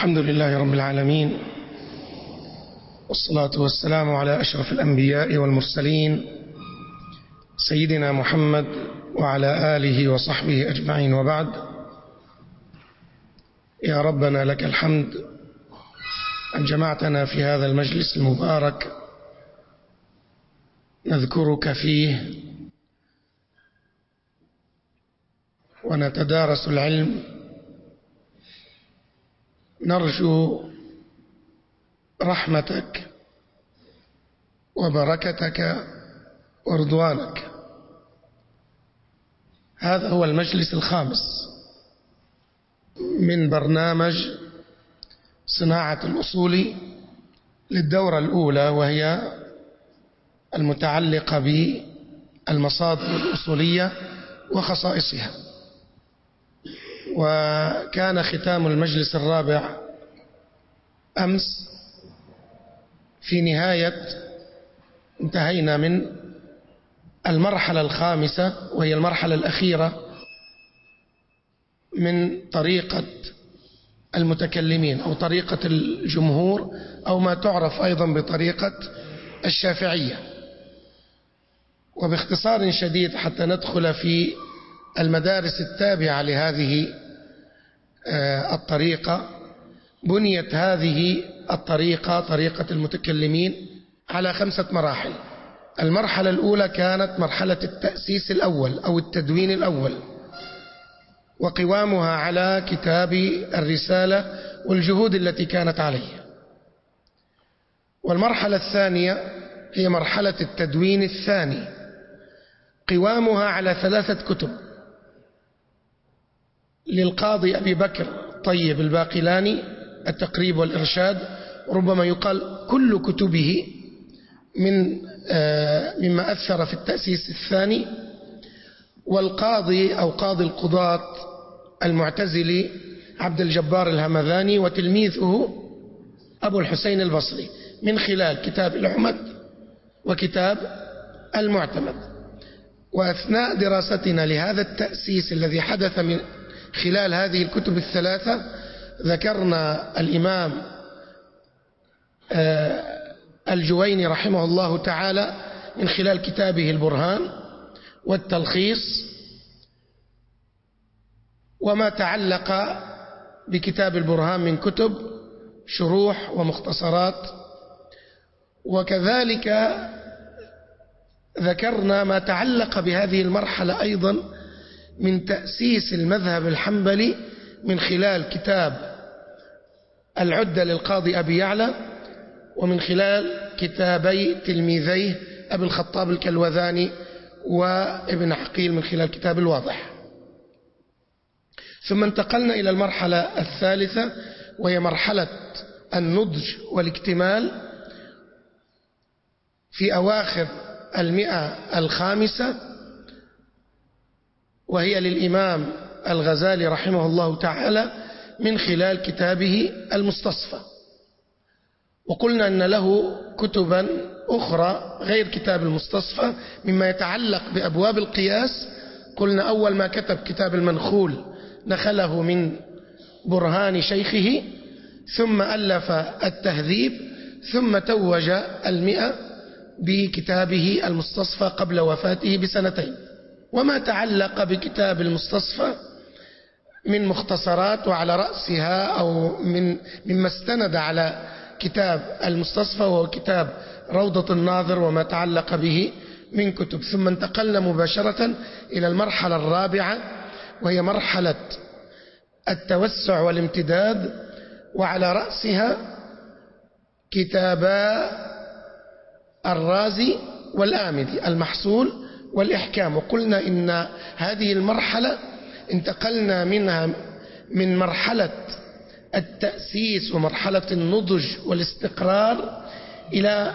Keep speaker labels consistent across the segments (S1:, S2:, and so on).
S1: الحمد لله رب العالمين، والصلاة والسلام على أشرف الأنبياء والمرسلين سيدنا محمد وعلى آله وصحبه أجمعين، وبعد. يا ربنا لك الحمد أن جمعتنا في هذا المجلس المبارك نذكرك فيه ونتدارس العلم، نرجو رحمتك وبركتك ورضوانك. هذا هو المجلس الخامس من برنامج صناعة الأصول للدورة الأولى، وهي المتعلقة بالمصادر الأصولية وخصائصها. وكان ختام المجلس الرابع أمس، في نهاية انتهينا من المرحلة الخامسة، وهي المرحلة الأخيرة من طريقة المتكلمين أو طريقة الجمهور، أو ما تعرف أيضا بطريقة الشافعية. وباختصار شديد حتى ندخل في المدارس التابعة لهذه الطريقة، بنيت هذه الطريقة، طريقة المتكلمين، على 5 مراحل. المرحلة الأولى كانت مرحلة التأسيس الأول أو التدوين الأول، وقوامها على كتاب الرسالة والجهود التي كانت عليه. والمرحلة الثانية هي مرحلة التدوين الثاني، قوامها على 3 كتب للقاضي أبي بكر طيب الباقلاني: التقريب والإرشاد، ربما يقال كل كتبه مما أثر في التأسيس الثاني. والقاضي أو قاضي القضاة المعتزلي عبد الجبار الهمذاني، وتلميذه أبو الحسين البصري، من خلال كتاب العمد وكتاب المعتمد. وأثناء دراستنا لهذا التأسيس الذي حدث من خلال هذه الكتب ال3، ذكرنا الإمام الجويني رحمه الله تعالى من خلال كتابه البرهان والتلخيص، وما تعلق بكتاب البرهان من كتب شروح ومختصرات. وكذلك ذكرنا ما تعلق بهذه المرحلة أيضا من تأسيس المذهب الحنبلي من خلال كتاب العدة للقاضي أبي يعلى، ومن خلال كتابي تلميذيه أبي الخطاب الكلوذاني وابن عقيل من خلال كتاب الواضح. ثم انتقلنا إلى المرحلة الثالثة، وهي مرحلة النضج والاكتمال في أواخر 105، وهي للإمام الغزالي رحمه الله تعالى من خلال كتابه المستصفى. وقلنا أن له كتبا أخرى غير كتاب المستصفى مما يتعلق بأبواب القياس. قلنا أول ما كتب كتاب المنخول نخله من برهان شيخه، ثم ألف التهذيب، ثم توج 100 بكتابه المستصفى قبل وفاته ب2 وما تعلق بكتاب المستصفى من مختصرات، وعلى رأسها أو مما استند على كتاب المستصفى وهو كتاب روضة الناظر وما تعلق به من كتب. ثم انتقلنا مباشرة إلى المرحلة الرابعة، وهي مرحلة التوسع والامتداد، وعلى رأسها كتابا الرازي والآمدي: المحصول والإحكام. وقلنا إن هذه المرحلة انتقلنا منها من مرحلة التأسيس ومرحلة النضج والاستقرار إلى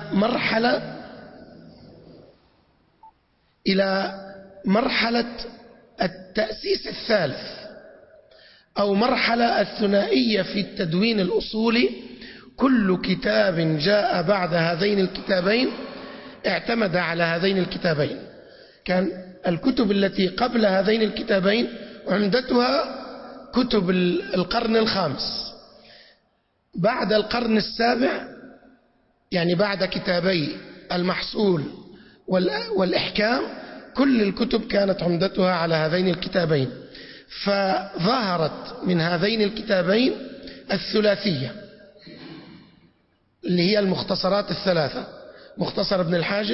S1: مرحلة التأسيس الثالث، أو مرحلة الثنائية في التدوين الأصولي. كل كتاب جاء بعد هذين الكتابين اعتمد على هذين الكتابين. كان الكتب التي قبل هذين الكتابين عمدتها كتب القرن الخامس، بعد القرن السابع، يعني بعد كتابي المحصول والإحكام، كل الكتب كانت عمدتها على هذين الكتابين، فظهرت من هذين الكتابين الثلاثية اللي هي المختصرات الثلاثة: مختصر ابن الحاجب،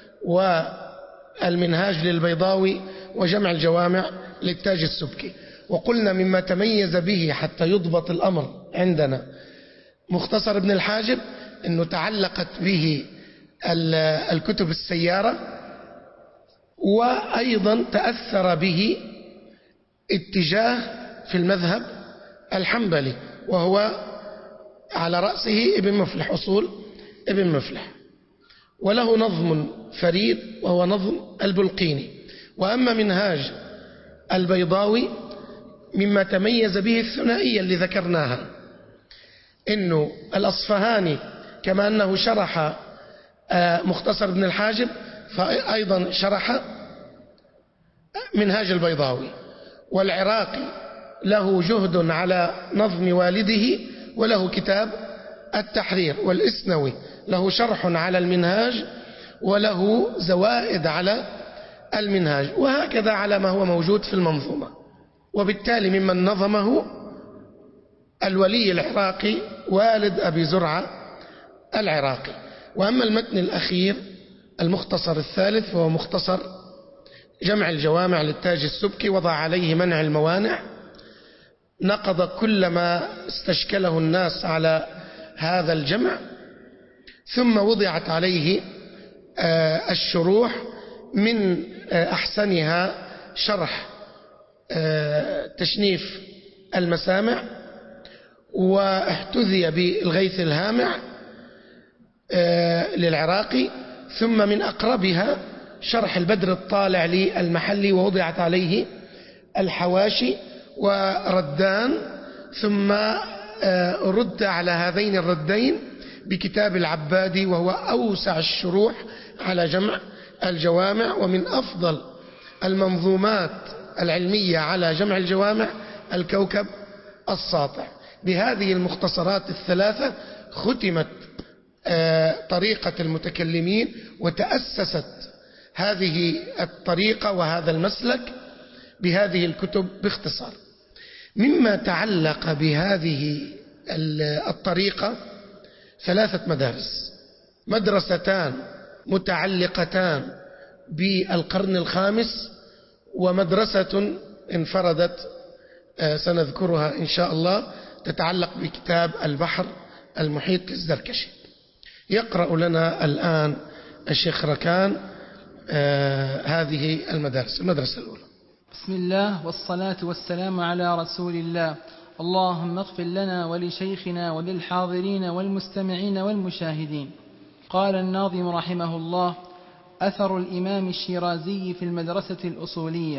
S1: والمنهاج للبيضاوي، وجمع الجوامع للتاج السبكي. وقلنا مما تميز به حتى يضبط الأمر عندنا مختصر ابن الحاجب أنه تعلقت به الكتب السيارة، وأيضا تأثر به اتجاه في المذهب الحنبلي، وهو على رأسه ابن مفلح، أصول ابن مفلح، وله نظم فريد وهو نظم البلقيني. وأما منهاج البيضاوي مما تميز به الثنائية اللي ذكرناها، إنه الأصفهاني كما أنه شرح مختصر ابن الحاجب فأيضا شرح منهاج البيضاوي، والعراقي له جهد على نظم والده وله كتاب التحرير، والإسنوي له شرح على المنهاج وله زوائد على المنهاج، وهكذا على ما هو موجود في المنظومة. وبالتالي ممن نظمه الولي العراقي والد أبي زرعة العراقي. وأما المتن الأخير المختصر الثالث فهو مختصر جمع الجوامع للتاج السبكي، وضع عليه منع الموانع، نقض كل ما استشكله الناس على هذا الجمع، ثم وضعت عليه الشروح، من أحسنها شرح تشنيف المسامع، واحتذي بالغيث الهامع للعراقي، ثم من أقربها شرح البدر الطالع للمحلي، ووضعت عليه الحواشي وردان، ثم رد على هذين الردين بكتاب العبادي، وهو أوسع الشروح على جمع الجوامع، ومن أفضل المنظومات العلمية على جمع الجوامع الكوكب الساطع. بهذه المختصرات الثلاثة ختمت طريقة المتكلمين، وتأسست هذه الطريقة وهذا المسلك بهذه الكتب باختصار. مما تعلق بهذه الطريقة 3 مدارس: مدرستان متعلقتان بالقرن الخامس، ومدرسة انفردت سنذكرها إن شاء الله تتعلق بكتاب البحر المحيط للزركشي. يقرأ لنا الآن الشيخ ركان هذه المدارس. المدرسة الأولى:
S2: بسم الله والصلاة والسلام على رسول الله. اللهم اغفر لنا ولشيخنا وللحاضرين والمستمعين والمشاهدين. قال الناظم رحمه الله: أثر الإمام الشيرازي في المدرسة الأصولية.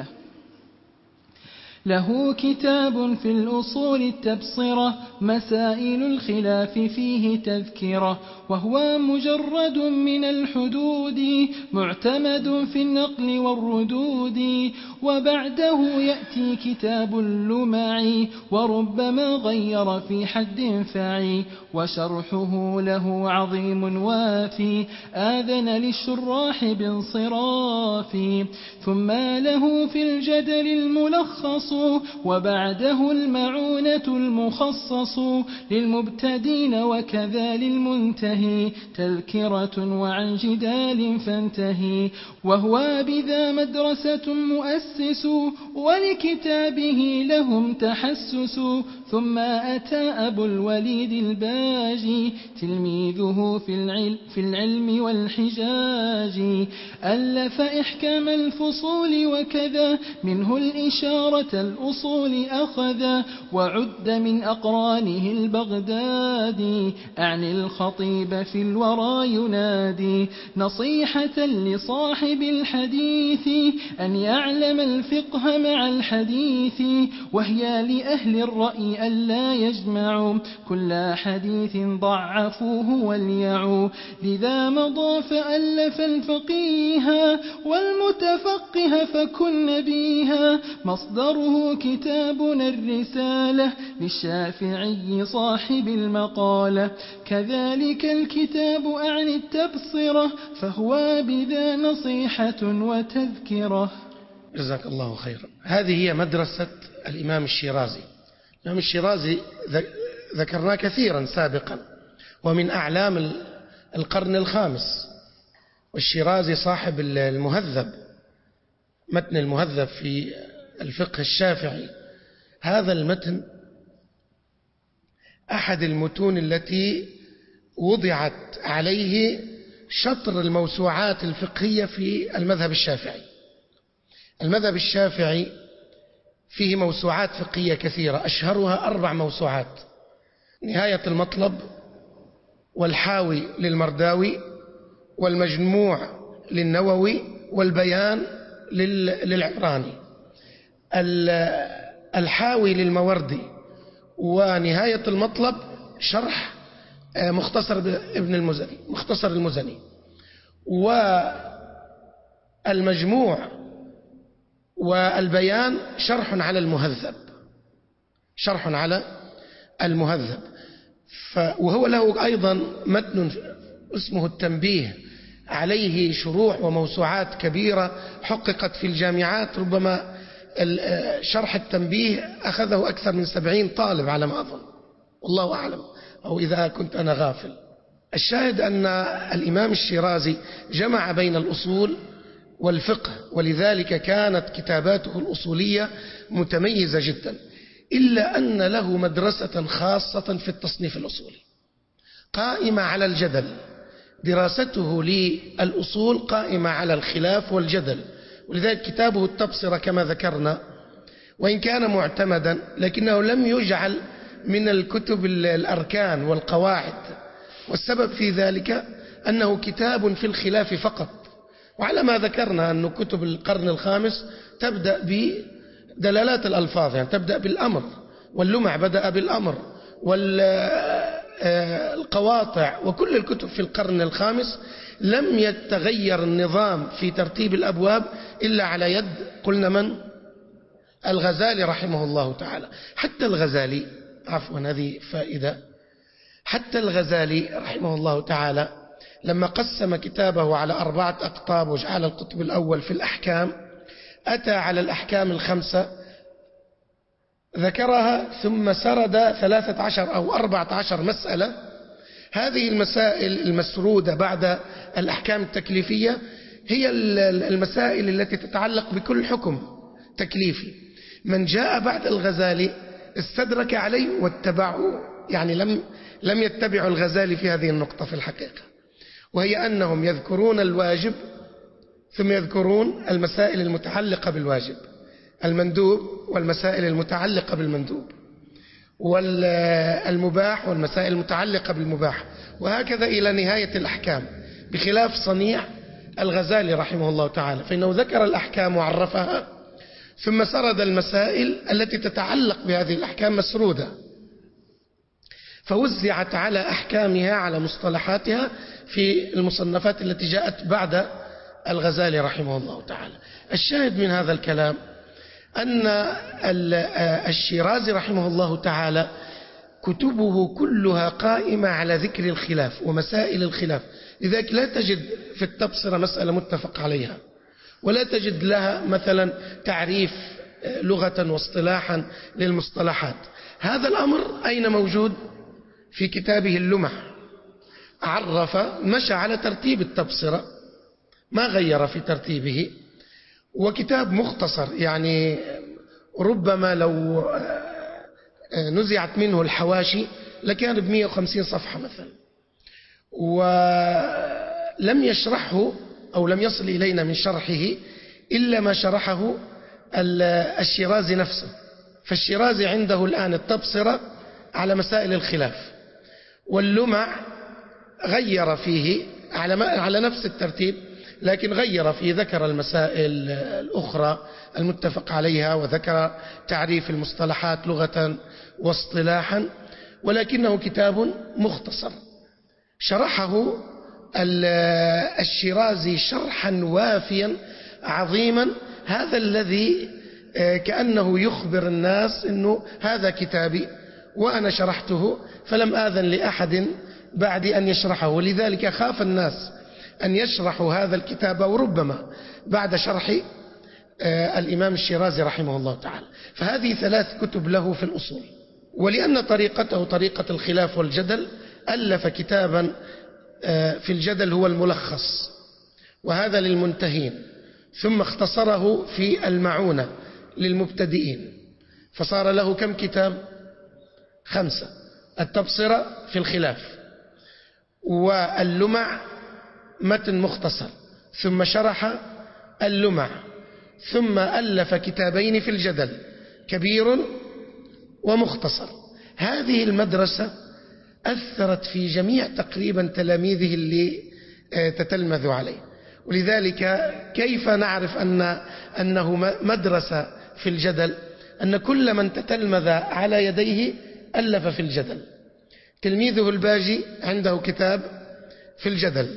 S2: له كتاب في الأصول التبصرة، مسائل الخلاف فيه تذكرة، وهو مجرد من الحدود، معتمد في النقل والردود. وبعده يأتي كتاب اللمع، وربما غير في حد فاعي، وشرحه له عظيم وافي، آذن للشراح بانصراف. ثم له في الجدل الملخص، وبعده المعونة المخصص، للمبتدين وكذا للمنتهي، تذكرة وعن جدال فانتهي. وهو بذا مدرسة مؤسس، ولكتابه لهم تحسس. ثم أتى أبو الوليد الباجي، تلميذه في العلم والحجاج، ألف إحكام الفصول، وكذا منه الإشارة الأصول أخذ، وعد من أقرانه البغدادي، أعني الخطيب في الورى ينادي، نصيحة لصاحب الحديث أن يعلم الفقه مع الحديث، وهي لأهل الرأي ألا يجمعوا كل حديث ضعفوه وليعوا لذا مضى فألف الفقيها والمتفقه فكن نبيها مصدره كتابنا الرسالة للشافعي صاحب المقالة كذلك الكتاب أعني التبصرة فهو بذا نصيحة وتذكرة.
S1: جزاك الله خيرا. هذه هي مدرسة الإمام الشيرازي. الإمام الشيرازي ذكرناه كثيرا سابقا، ومن أعلام القرن الخامس، والشيرازي صاحب المهذب، متن المهذب في الفقه الشافعي. هذا المتن أحد المتون التي وضعت عليه شطر الموسوعات الفقهية في المذهب الشافعي. المذهب الشافعي فيه موسوعات فقهية كثيرة، أشهرها 4 موسوعات: نهاية المطلب، والحاوي للمرداوي، والمجموع للنووي، والبيان للعبراني. الحاوي للموردي، ونهاية المطلب شرح مختصر ابن المزني، مختصر المزني، والمجموع والبيان شرح على المهذب، شرح على المهذب. وهو له أيضا متن اسمه التنبيه، عليه شروح وموسوعات كبيرة حققت في الجامعات. ربما شرح التنبيه أخذه أكثر من 70 طالب على ما أظن، والله أعلم، أو إذا كنت أنا غافل. الشاهد أن الإمام الشيرازي جمع بين الأصول والفقه، ولذلك كانت كتاباته الأصولية متميزة جدا، إلا أن له مدرسة خاصة في التصنيف الأصولي قائمة على الجدل. دراسته للأصول قائمة على الخلاف والجدل، ولذلك كتابه التبصرة كما ذكرنا وإن كان معتمدا لكنه لم يجعل من الكتب الأركان والقواعد، والسبب في ذلك أنه كتاب في الخلاف فقط. وعلى ما ذكرنا أن كتب القرن الخامس تبدأ بدلالات الألفاظ، يعني تبدأ بالأمر، واللمع بدأ بالأمر، والقواطع، وكل الكتب في القرن الخامس لم يتغير النظام في ترتيب الأبواب إلا على يد قلنا من؟ الغزالي رحمه الله تعالى. حتى الغزالي، عفوا هذه فائدة، حتى الغزالي رحمه الله تعالى لما قسم كتابه على 4 أقطاب وجعل القطب الأول في الأحكام، أتى على الأحكام ال5 ذكرها، ثم سرد 13 أو 14 مسألة. هذه المسائل المسرودة بعد الأحكام التكليفية هي المسائل التي تتعلق بكل حكم تكليفي. من جاء بعد الغزالي استدرك عليه واتبعه، يعني لم يتبعوا الغزالي في هذه النقطة في الحقيقة، وهي أنهم يذكرون الواجب ثم يذكرون المسائل المتعلقة بالواجب، المندوب والمسائل المتعلقة بالمندوب، والمباح والمسائل المتعلقة بالمباح، وهكذا إلى نهاية الأحكام، بخلاف صنيع الغزالي رحمه الله تعالى، فإنه ذكر الأحكام وعرفها ثم سرد المسائل التي تتعلق بهذه الأحكام مسرودة، فوزعت على أحكامها على مصطلحاتها في المصنفات التي جاءت بعد الغزالي رحمه الله تعالى. الشاهد من هذا الكلام أن الشيرازي رحمه الله تعالى كتبه كلها قائمة على ذكر الخلاف ومسائل الخلاف، لذلك لا تجد في التبصرة مسألة متفق عليها، ولا تجد لها مثلا تعريف لغة واصطلاحا للمصطلحات. هذا الأمر أين موجود؟ في كتابه اللمع، عرف، مشى على ترتيب التبصرة، ما غير في ترتيبه، وكتاب مختصر، يعني ربما لو نزعت منه الحواشي لكان ب150 صفحة مثلا، ولم يشرحه أو لم يصل إلينا من شرحه إلا ما شرحه الشيرازي نفسه. فالشيرازي عنده الآن التبصرة على مسائل الخلاف، واللمع غير فيه على نفس الترتيب لكن غير في ذكر المسائل الأخرى المتفق عليها، وذكر تعريف المصطلحات لغة واصطلاحا، ولكنه كتاب مختصر شرحه الشيرازي شرحا وافيا عظيما، هذا الذي كأنه يخبر الناس أنه هذا كتابي وأنا شرحته، فلم آذن لأحد بعد أن يشرحه، ولذلك خاف الناس أن يشرحوا هذا الكتاب، وربما بعد شرح الإمام الشيرازي رحمه الله تعالى. فهذه 3 كتب له في الأصول. ولأن طريقته طريقة الخلاف والجدل، ألف كتابا في الجدل هو الملخص، وهذا للمنتهين، ثم اختصره في المعونة للمبتدئين، فصار له كم كتاب؟ 5: التبصرة في الخلاف، واللمع متن مختصر، ثم شرح اللمع، ثم ألف كتابين في الجدل، كبير ومختصر. هذه المدرسة أثرت في جميع تقريبا تلاميذه اللي تتلمذوا عليه، ولذلك كيف نعرف أنه مدرسة في الجدل؟ أن كل من تتلمذ على يديه ألف في الجدل. تلميذه الباجي عنده كتاب في الجدل،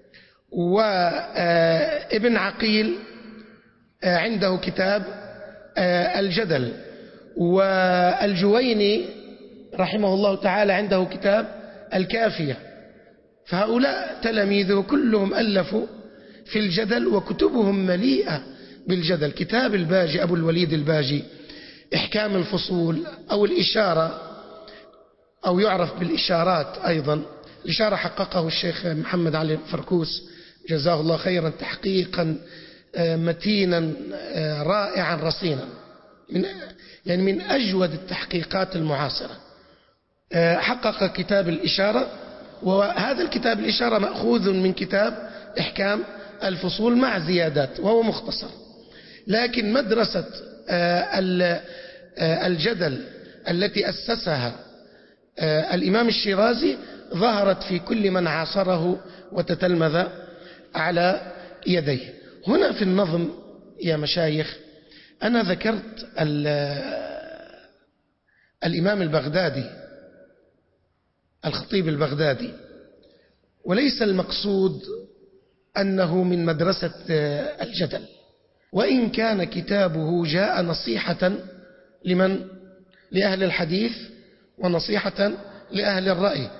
S1: وابن عقيل عنده كتاب الجدل، والجويني رحمه الله تعالى عنده كتاب الكافية. فهؤلاء تلاميذه كلهم ألفوا في الجدل، وكتبهم مليئة بالجدل. كتاب الباجي أبو الوليد الباجي إحكام الفصول أو الإشارة، أو يعرف بالإشارات أيضا. الإشارة حققه الشيخ محمد علي فركوس جزاه الله خيرا، تحقيقا متينا رائعا رصينا، من أجود التحقيقات المعاصرة. حقق كتاب الإشارة، وهذا الكتاب الإشارة مأخوذ من كتاب إحكام الفصول مع زيادات، وهو مختصر. لكن مدرسة الجدل التي أسسها الإمام الشيرازي ظهرت في كل من عاصره وتتلمذ على يديه. هنا في النظم يا مشايخ أنا ذكرت الإمام البغدادي، الخطيب البغدادي، وليس المقصود أنه من مدرسة الجدل، وإن كان كتابه جاء نصيحة لمن؟ لأهل الحديث ونصيحة لأهل الرأي،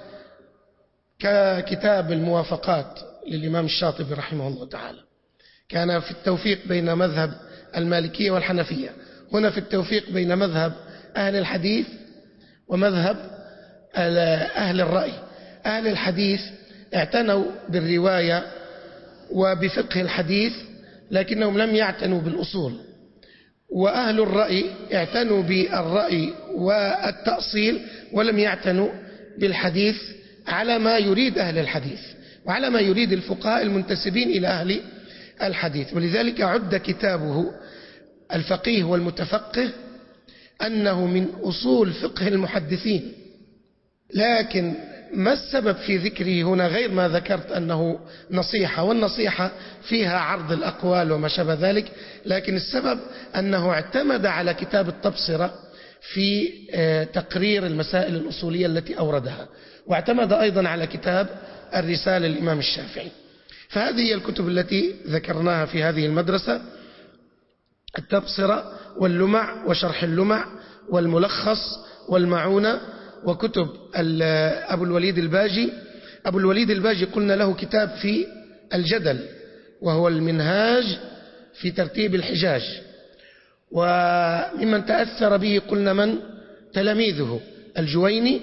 S1: ككتاب الموافقات للإمام الشاطبي رحمه الله تعالى، كان في التوفيق بين مذهب المالكية والحنفية، هنا في التوفيق بين مذهب أهل الحديث ومذهب أهل الرأي. أهل الحديث اعتنوا بالرواية وبفقه الحديث، لكنهم لم يعتنوا بالأصول، وأهل الرأي اعتنوا بالرأي والتأصيل ولم يعتنوا بالحديث على ما يريد أهل الحديث وعلى ما يريد الفقهاء المنتسبين إلى أهل الحديث. ولذلك عد كتابه الفقيه والمتفقه أنه من أصول فقه المحدثين. لكن ما السبب في ذكره هنا غير ما ذكرت أنه نصيحة، والنصيحة فيها عرض الأقوال وما شابه ذلك، لكن السبب أنه اعتمد على كتاب التبصرة في تقرير المسائل الأصولية التي أوردها، واعتمد أيضا على كتاب الرسالة للإمام الشافعي. فهذه هي الكتب التي ذكرناها في هذه المدرسة: التبصرة واللمع وشرح اللمع والملخص والمعونة، وكتب أبو الوليد الباجي. أبو الوليد الباجي قلنا له كتاب في الجدل وهو المنهاج في ترتيب الحجاج، وممن تأثر به قلنا من؟ تلاميذه الجويني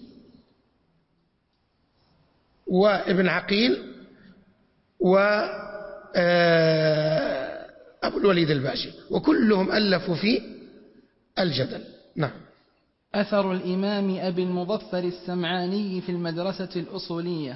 S1: وابن عقيل وأبو الوليد الباجي، وكلهم ألفوا في الجدل. نعم.
S2: أثر الإمام أبي المظفر السمعاني في المدرسة الأصولية.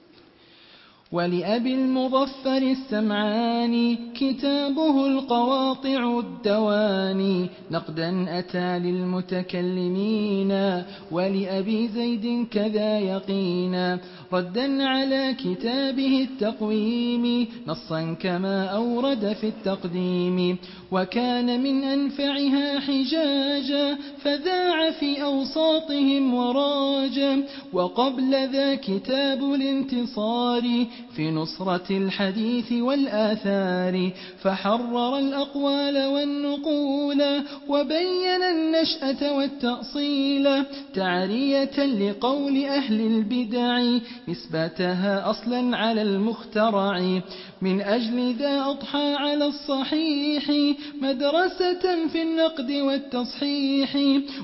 S2: ولأبي المظفر السمعاني كتابه القواطع الدواني نقدا أتى للمتكلمين، ولأبي زيد كذا يقينا، ردا على كتابه التقويم نصا كما أورد في التقديم. وكان من أنفعها حجاجا فذاع في أوساطهم وراجا. وقبل ذا كتاب الانتصار في نصرة الحديث والآثار فحرر الأقوال والنقول وبين النشأة والتأصيل تعرية لقول أهل البدع نسبتها أصلا على المخترع. من أجل ذا أضحى على الصحيح مدرسة في النقد والتصحيح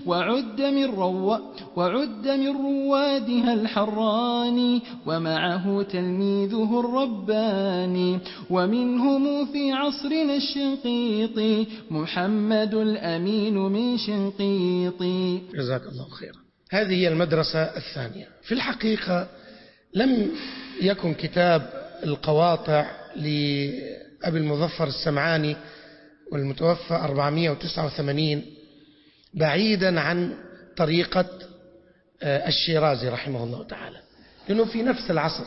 S2: وعد من روادها الحراني ومعه تلميذه الرباني. ومنهم في عصرنا الشنقيطي محمد الأمين من شنقيطي.
S1: جزاك الله خيرا. هذه هي المدرسة الثانية. في الحقيقة لم يكن كتاب القواطع لأبي المظفر السمعاني والمتوفى 489 بعيدا عن طريقة الشيرازي رحمه الله تعالى، لأنه في نفس العصر،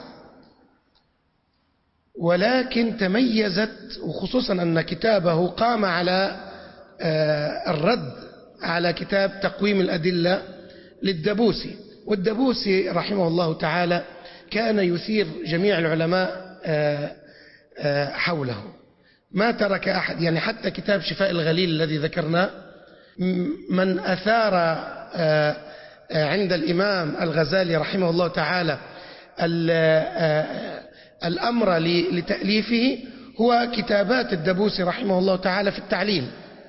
S1: ولكن تميزت وخصوصا أن كتابه قام على الرد على كتاب تقويم الأدلة للدبوسي. والدبوسي رحمه الله تعالى كان يثير جميع العلماء حوله، ما ترك أحد، يعني حتى كتاب شفاء الغليل الذي ذكرناه من أثار عند الإمام الغزالي رحمه الله تعالى الأمر لتأليفه هو كتابات الدبوسي رحمه الله تعالى في التعليل.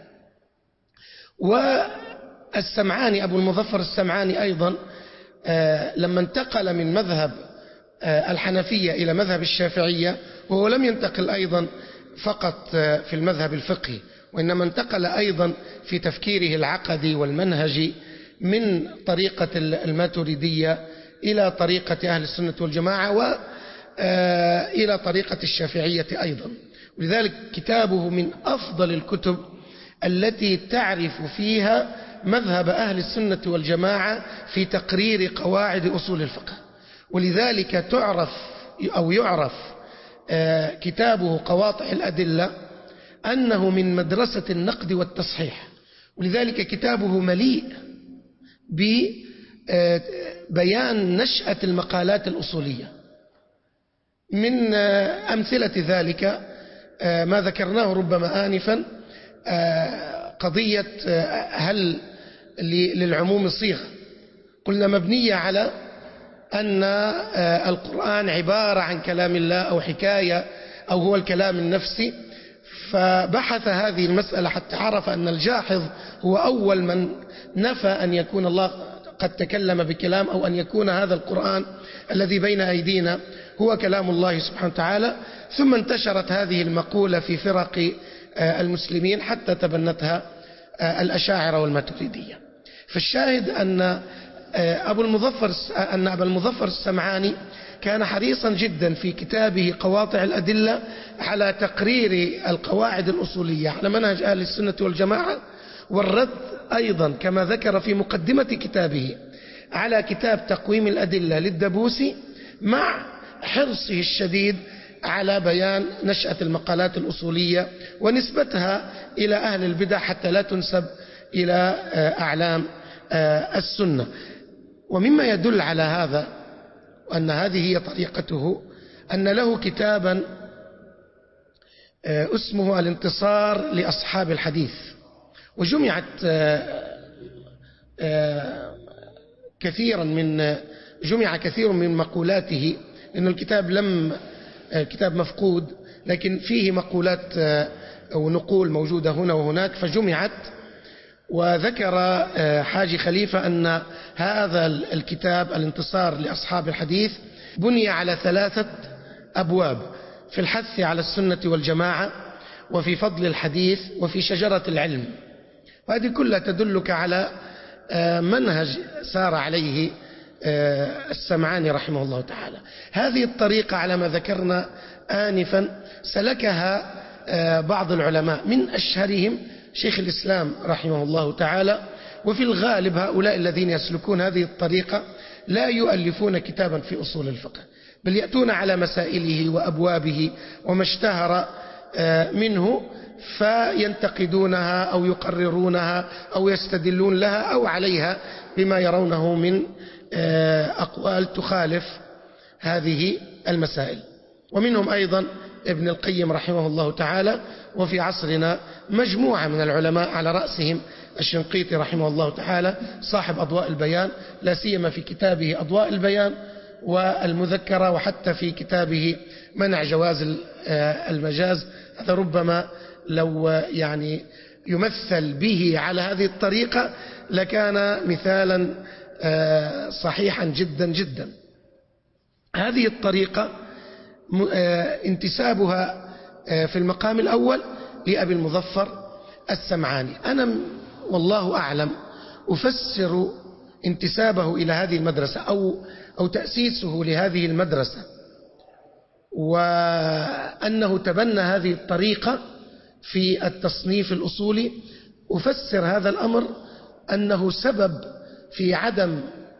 S1: والسمعاني أبو المظفر السمعاني أيضا لما انتقل من مذهب الحنفية إلى مذهب الشافعية، وهو لم ينتقل أيضا فقط في المذهب الفقهي، وإنما انتقل أيضا في تفكيره العقدي والمنهجي من طريقة الماتريدية إلى طريقة أهل السنة والجماعة وإلى طريقة الشافعية أيضا. ولذلك كتابه من أفضل الكتب التي تعرف فيها مذهب أهل السنة والجماعة في تقرير قواعد أصول الفقه. ولذلك يعرف كتابه قواطع الأدلة أنه من مدرسة النقد والتصحيح. ولذلك كتابه مليء ببيان نشأة المقالات الأصولية. من أمثلة ذلك ما ذكرناه ربما آنفا، قضية هل للعموم صيغة، قلنا مبنية على أن القرآن عبارة عن كلام الله أو حكاية أو هو الكلام النفسي، فبحث هذه المسألة حتى عرف أن الجاحظ هو أول من نفى أن يكون الله قد تكلم بكلام أو أن يكون هذا القرآن الذي بين أيدينا هو كلام الله سبحانه وتعالى. ثم انتشرت هذه المقولة في فرق المسلمين حتى تبنتها الأشاعرة والماتريدية. فالشاهد أن أبا المظفر السمعاني كان حريصا جدا في كتابه قواطع الأدلة على تقرير القواعد الأصولية على منهج أهل السنة والجماعة، والرد أيضا كما ذكر في مقدمة كتابه على كتاب تقويم الأدلة للدبوسي، مع حرصه الشديد على بيان نشأة المقالات الأصولية ونسبتها إلى أهل البدع حتى لا تنسب إلى أعلام السنة. ومما يدل على هذا وأن هذه هي طريقته أن له كتابا اسمه الانتصار لأصحاب الحديث، وجمعت جمع كثير من مقولاته، لأن الكتاب كتاب مفقود، لكن فيه مقولات ونقول موجودة هنا وهناك فجمعت. وذكر حاجي خليفة أن هذا الكتاب الانتصار لأصحاب الحديث بني على 3 أبواب: في الحث على السنة والجماعة، وفي فضل الحديث، وفي شجرة العلم. وهذه كلها تدلك على منهج سار عليه السمعاني رحمه الله تعالى. هذه الطريقة على ما ذكرنا آنفا سلكها بعض العلماء، من أشهرهم شيخ الإسلام رحمه الله تعالى. وفي الغالب هؤلاء الذين يسلكون هذه الطريقة لا يؤلفون كتابا في أصول الفقه، بل يأتون على مسائله وأبوابه وما اشتهر منه فينتقدونها أو يقررونها أو يستدلون لها أو عليها بما يرونه من أقوال تخالف هذه المسائل. ومنهم أيضا ابن القيم رحمه الله تعالى، وفي عصرنا مجموعة من العلماء على رأسهم الشنقيطي رحمه الله تعالى صاحب أضواء البيان، لا سيما في كتابه أضواء البيان والمذكرة، وحتى في كتابه منع جواز المجاز. هذا ربما لو يعني يمثل به على هذه الطريقة لكان مثالا صحيحا جدا جدا. هذه الطريقة انتسابها في المقام الأول لأبي المظفر السمعاني. أنا والله أعلم أفسر انتسابه إلى هذه المدرسة أو تأسيسه لهذه المدرسة وأنه تبنى هذه الطريقة في التصنيف الأصولي، أفسر هذا الأمر أنه سبب في عدم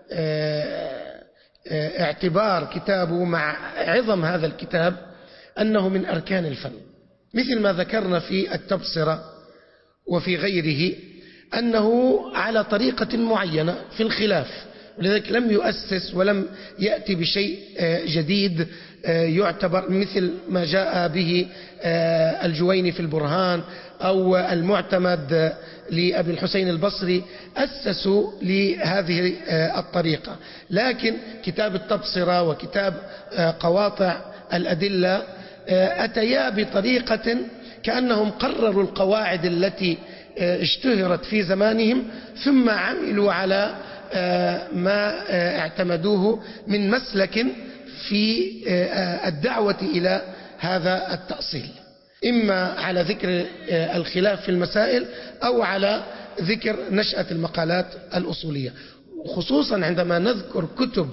S1: اعتبار كتابه مع عظم هذا الكتاب أنه من أركان الفن، مثل ما ذكرنا في التبصرة وفي غيره أنه على طريقة معينة في الخلاف، ولذلك لم يؤسس ولم يأتي بشيء جديد يعتبر مثل ما جاء به الجويني في البرهان أو المعتمد لأبي الحسين البصري، أسسوا لهذه الطريقة. لكن كتاب التبصرة وكتاب قواطع الأدلة أتيا بطريقة كأنهم قرروا القواعد التي اشتهرت في زمانهم ثم عملوا على ما اعتمدوه من مسلك في الدعوة إلى هذا التأصيل، إما على ذكر الخلاف في المسائل أو على ذكر نشأة المقالات الأصولية، خصوصا عندما نذكر كتب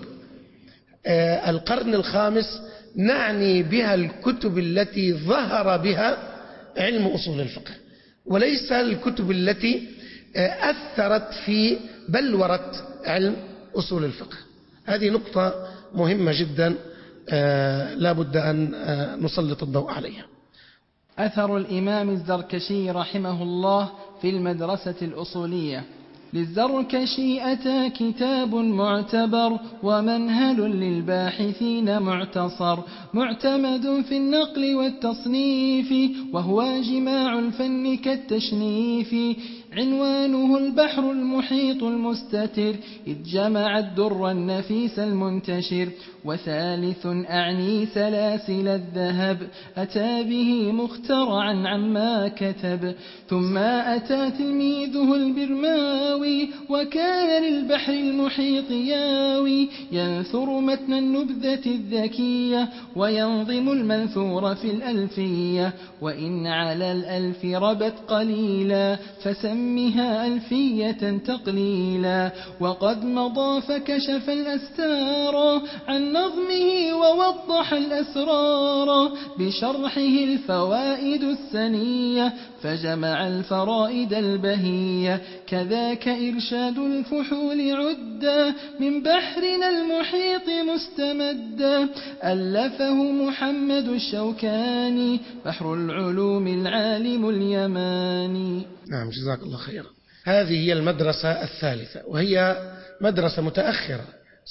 S1: القرن الخامس نعني بها الكتب التي ظهر بها علم أصول الفقه، وليس الكتب التي أثرت في بلورة علم أصول الفقه. هذه نقطة مهمة جدا لا بد أن نسلط الضوء عليها.
S2: أثر الإمام الزركشي رحمه الله في المدرسة الأصولية. للزركشي أتى كتاب معتبر ومنهل للباحثين معتصر، معتمد في النقل والتصنيف، وهو جماع الفن كالتشنيف. عنوانه البحر المحيط المستتر، إذ جمع الدر النفيس المنتشر. وثالث أعني سلاسل الذهب، أتى به مخترعا عما كتب. ثم أتى تلميذه البرماوي، وكان للبحر المحيط ياوي، ينثر متن النبذة الذكية، وينظم المنثور في الألفية. وإن على الألف ربت قليلا، فسمها ألفية تقليلا. وقد مضى فكشف الأستار عن نظمه، ووضح الأسرار بشرحه الفوائد السنية، فجمع الفرائد البهية. كذاك إرشاد الفحول عدا، من بحرنا المحيط مستمدا، ألفه محمد الشوكاني، بحر العلوم العالم اليماني.
S1: نعم، جزاك الله خيرا. هذه هي المدرسة الثالثة، وهي مدرسة متأخرة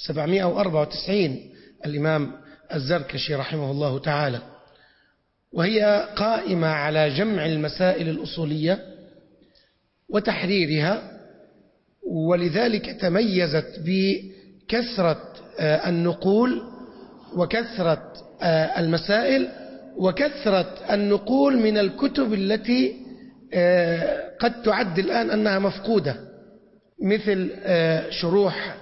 S1: 794 الإمام الزركشي رحمه الله تعالى، وهي قائمة على جمع المسائل الأصولية وتحريرها، ولذلك تميزت بكثرة النقول وكثرة المسائل وكثرة النقول من الكتب التي قد تعد الآن أنها مفقودة، مثل شروح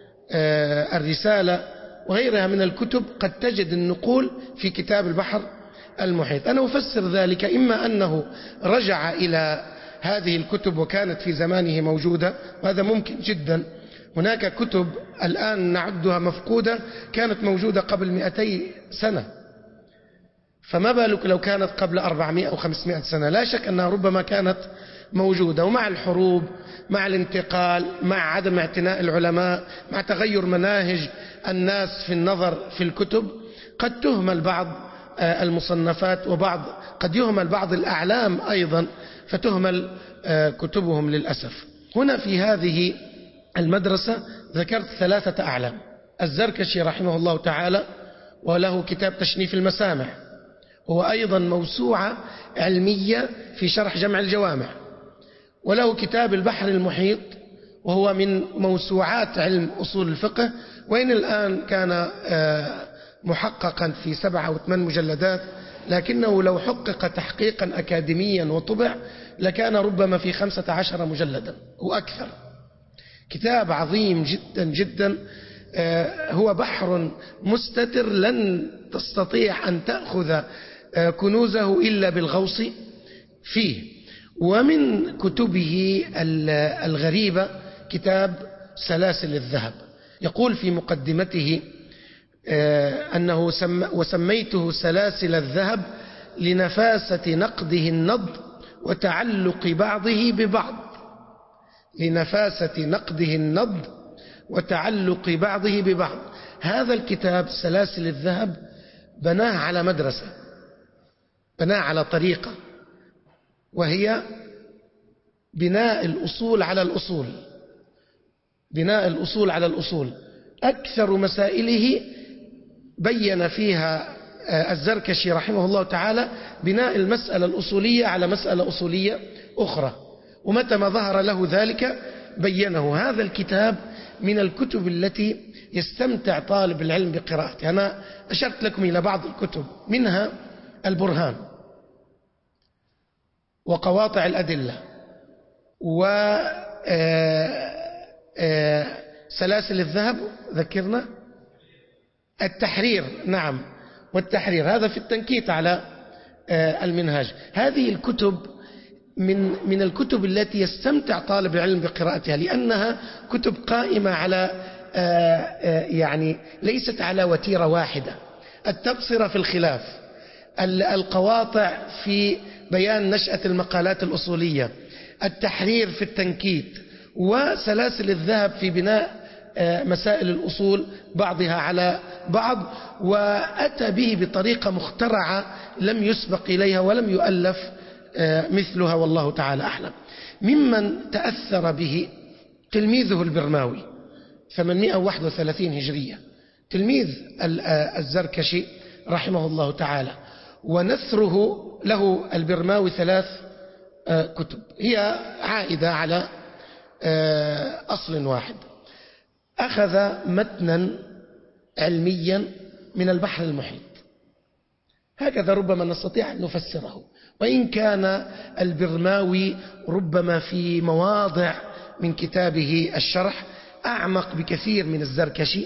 S1: الرسالة وغيرها من الكتب قد تجد النقول في كتاب البحر المحيط. أنا أفسر ذلك إما أنه رجع إلى هذه الكتب وكانت في زمانه موجودة، وهذا ممكن جدا. هناك كتب الآن نعدها مفقودة كانت موجودة قبل 200 سنة، فما بالك لو كانت قبل 400 أو 500 سنة. لا شك أنها ربما كانت موجودة، ومع الحروب، مع الانتقال، مع عدم اعتناء العلماء، مع تغير مناهج الناس في النظر في الكتب، قد تهمل بعض المصنفات، قد يهمل بعض الأعلام أيضا فتهمل كتبهم للأسف. هنا في هذه المدرسة ذكرت 3 أعلام: الزركشي رحمه الله تعالى، وله كتاب تشنيف المسامع، هو أيضا موسوعة علمية في شرح جمع الجوامع، وله كتاب البحر المحيط، وهو من موسوعات علم أصول الفقه، وإن الآن كان محققا في 7 أو 8 مجلدات، لكنه لو حقق تحقيقا أكاديميا وطبع لكان ربما في 15 مجلدا وأكثر. كتاب عظيم جدا جدا، هو بحر مستتر لن تستطيع أن تأخذ كنوزه إلا بالغوص فيه. ومن كتبه الغريبة كتاب سلاسل الذهب، يقول في مقدمته أنه وسميته سلاسل الذهب لنفاسة نقده النض وتعلق بعضه ببعض، لنفاسة نقده النض وتعلق بعضه ببعض. هذا الكتاب سلاسل الذهب بناه على مدرسة، بناه على طريقة، وهي بناء الأصول على الأصول، بناء الأصول على الأصول. أكثر مسائله بين فيها الزركشي رحمه الله تعالى بناء المسألة الأصولية على مسألة أصولية أخرى، ومتى ما ظهر له ذلك بينه. هذا الكتاب من الكتب التي يستمتع طالب العلم بقراءته. أنا أشرت لكم إلى بعض الكتب، منها البرهان، وقواطع الأدلة، وسلاسل الذهب، ذكرنا التحرير، نعم، والتحرير هذا في التنكيت على المنهاج. هذه الكتب من الكتب التي يستمتع طالب العلم بقراءتها، لأنها كتب قائمة على يعني ليست على وتيرة واحدة. التبصرة في الخلاف، القواطع في بيان نشأة المقالات الأصولية، التحرير في التنكيت، وسلاسل الذهب في بناء مسائل الأصول بعضها على بعض، وأتى به بطريقة مخترعة لم يسبق إليها ولم يؤلف مثلها، والله تعالى أعلم. ممن تأثر به تلميذه البرماوي 831 هجرية، تلميذ الزركشي رحمه الله تعالى، ونثره له البرماوي 3 كتب هي عائدة على أصل واحد. أخذ متنا علميا من البحر المحيط، هكذا ربما نستطيع أن نفسره، وإن كان البرماوي ربما في مواضع من كتابه الشرح أعمق بكثير من الزركشي،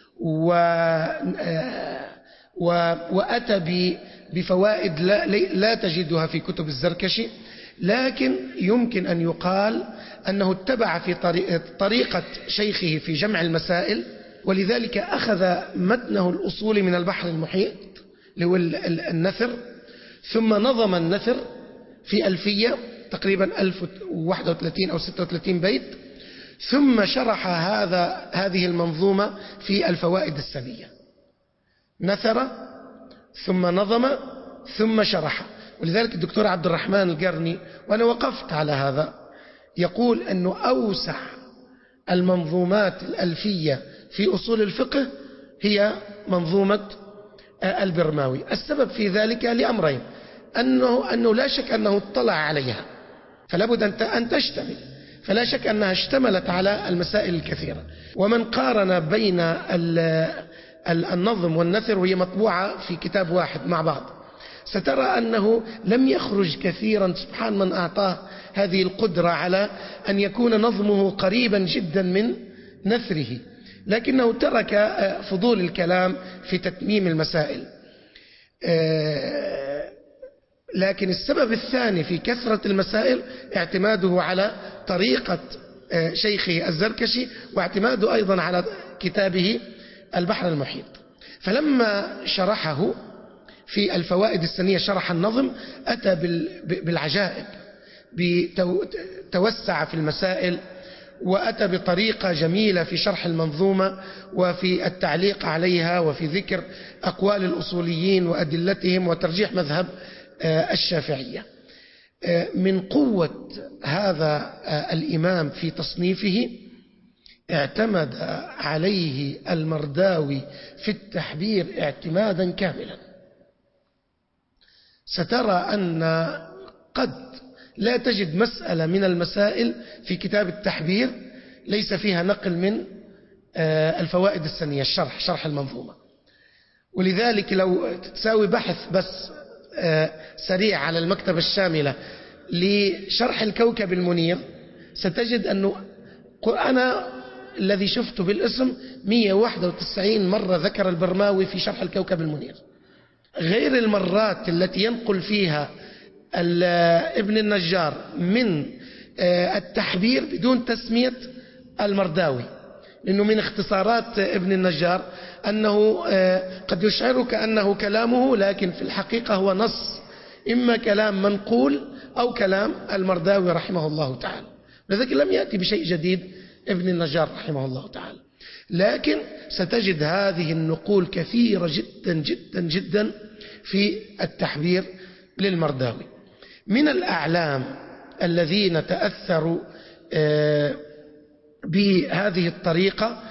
S1: وأتى بفوائد لا تجدها في كتب الزركشي، لكن يمكن أن يقال أنه اتبع في طريقة شيخه في جمع المسائل، ولذلك أخذ متنه الأصولي من البحر المحيط اللي هو النثر، ثم نظم النثر في ألفية تقريبا 1031 أو 36 بيت، ثم شرح هذه المنظومة في الفوائد السنية، نثر ثم نظم ثم شرح. ولذلك الدكتور عبد الرحمن القرني، وأنا وقفت على هذا، يقول أنه أوسع المنظومات الألفية في أصول الفقه هي منظومة البرماوي. السبب في ذلك لأمرين: أنه لا شك أنه اطلع عليها فلا بد أن تشتمل، فلا شك أنها اشتملت على المسائل الكثيرة. ومن قارن بين النظم والنثر، وهي مطبوعة في كتاب واحد مع بعض، سترى أنه لم يخرج كثيرا، سبحان من أعطاه هذه القدرة على أن يكون نظمه قريبا جدا من نثره، لكنه ترك فضول الكلام في تتميم المسائل. لكن السبب الثاني في كثرة المسائل اعتماده على طريقة شيخه الزركشي، واعتماده أيضا على كتابه البحر المحيط. فلما شرحه في الفوائد السنية، شرح النظم، أتى بالعجائب، توسع في المسائل وأتى بطريقة جميلة في شرح المنظومة وفي التعليق عليها وفي ذكر أقوال الأصوليين وأدلتهم وترجيح مذهب الشافعية. من قوة هذا الإمام في تصنيفه اعتمد عليه المرداوي في التحبير اعتمادا كاملا. سترى أن قد لا تجد مسألة من المسائل في كتاب التحبير ليس فيها نقل من الفوائد السنية، شرح المنظومة. ولذلك لو تساوي بحث بس سريع على المكتبة الشاملة لشرح الكوكب المنير ستجد أنه أنا الذي شفته بالاسم 191 مرة ذكر البرماوي في شرح الكوكب المنير، غير المرات التي ينقل فيها ابن النجار من التحبير بدون تسمية المرداوي، لأنه من اختصارات ابن النجار أنه قد يشعرك أنه كلامه، لكن في الحقيقة هو نص، إما كلام منقول أو كلام المرداوي رحمه الله تعالى. لذلك لم يأتي بشيء جديد ابن النجار رحمه الله تعالى، لكن ستجد هذه النقول كثيرة جدا جدا جدا في التحبير للمرداوي. من الأعلام الذين تأثروا بهذه الطريقة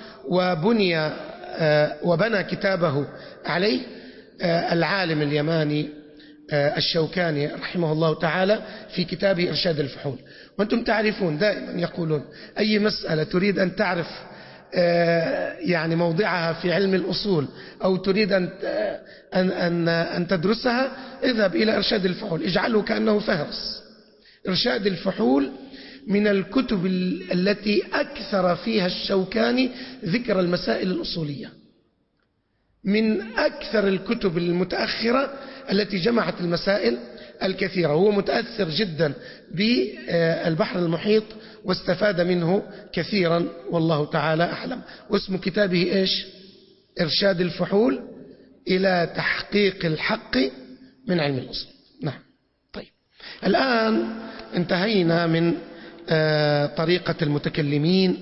S1: وبنى كتابه عليه العالم اليماني الشوكاني رحمه الله تعالى في كتابه إرشاد الفحول. وأنتم تعرفون دائما يقولون أي مسألة تريد أن تعرف يعني موضعها في علم الأصول أو تريد أن تدرسها، اذهب إلى إرشاد الفحول، اجعله كأنه فهرس. إرشاد الفحول من الكتب التي أكثر فيها الشوكاني ذكر المسائل الأصولية، من أكثر الكتب المتأخرة التي جمعت المسائل الكثيرة. هو متأثر جدا بالبحر المحيط واستفاد منه كثيرا والله تعالى أعلم. واسم كتابه إيش؟ إرشاد الفحول إلى تحقيق الحق من علم الأصول. نعم. طيب، الآن انتهينا من طريقة المتكلمين،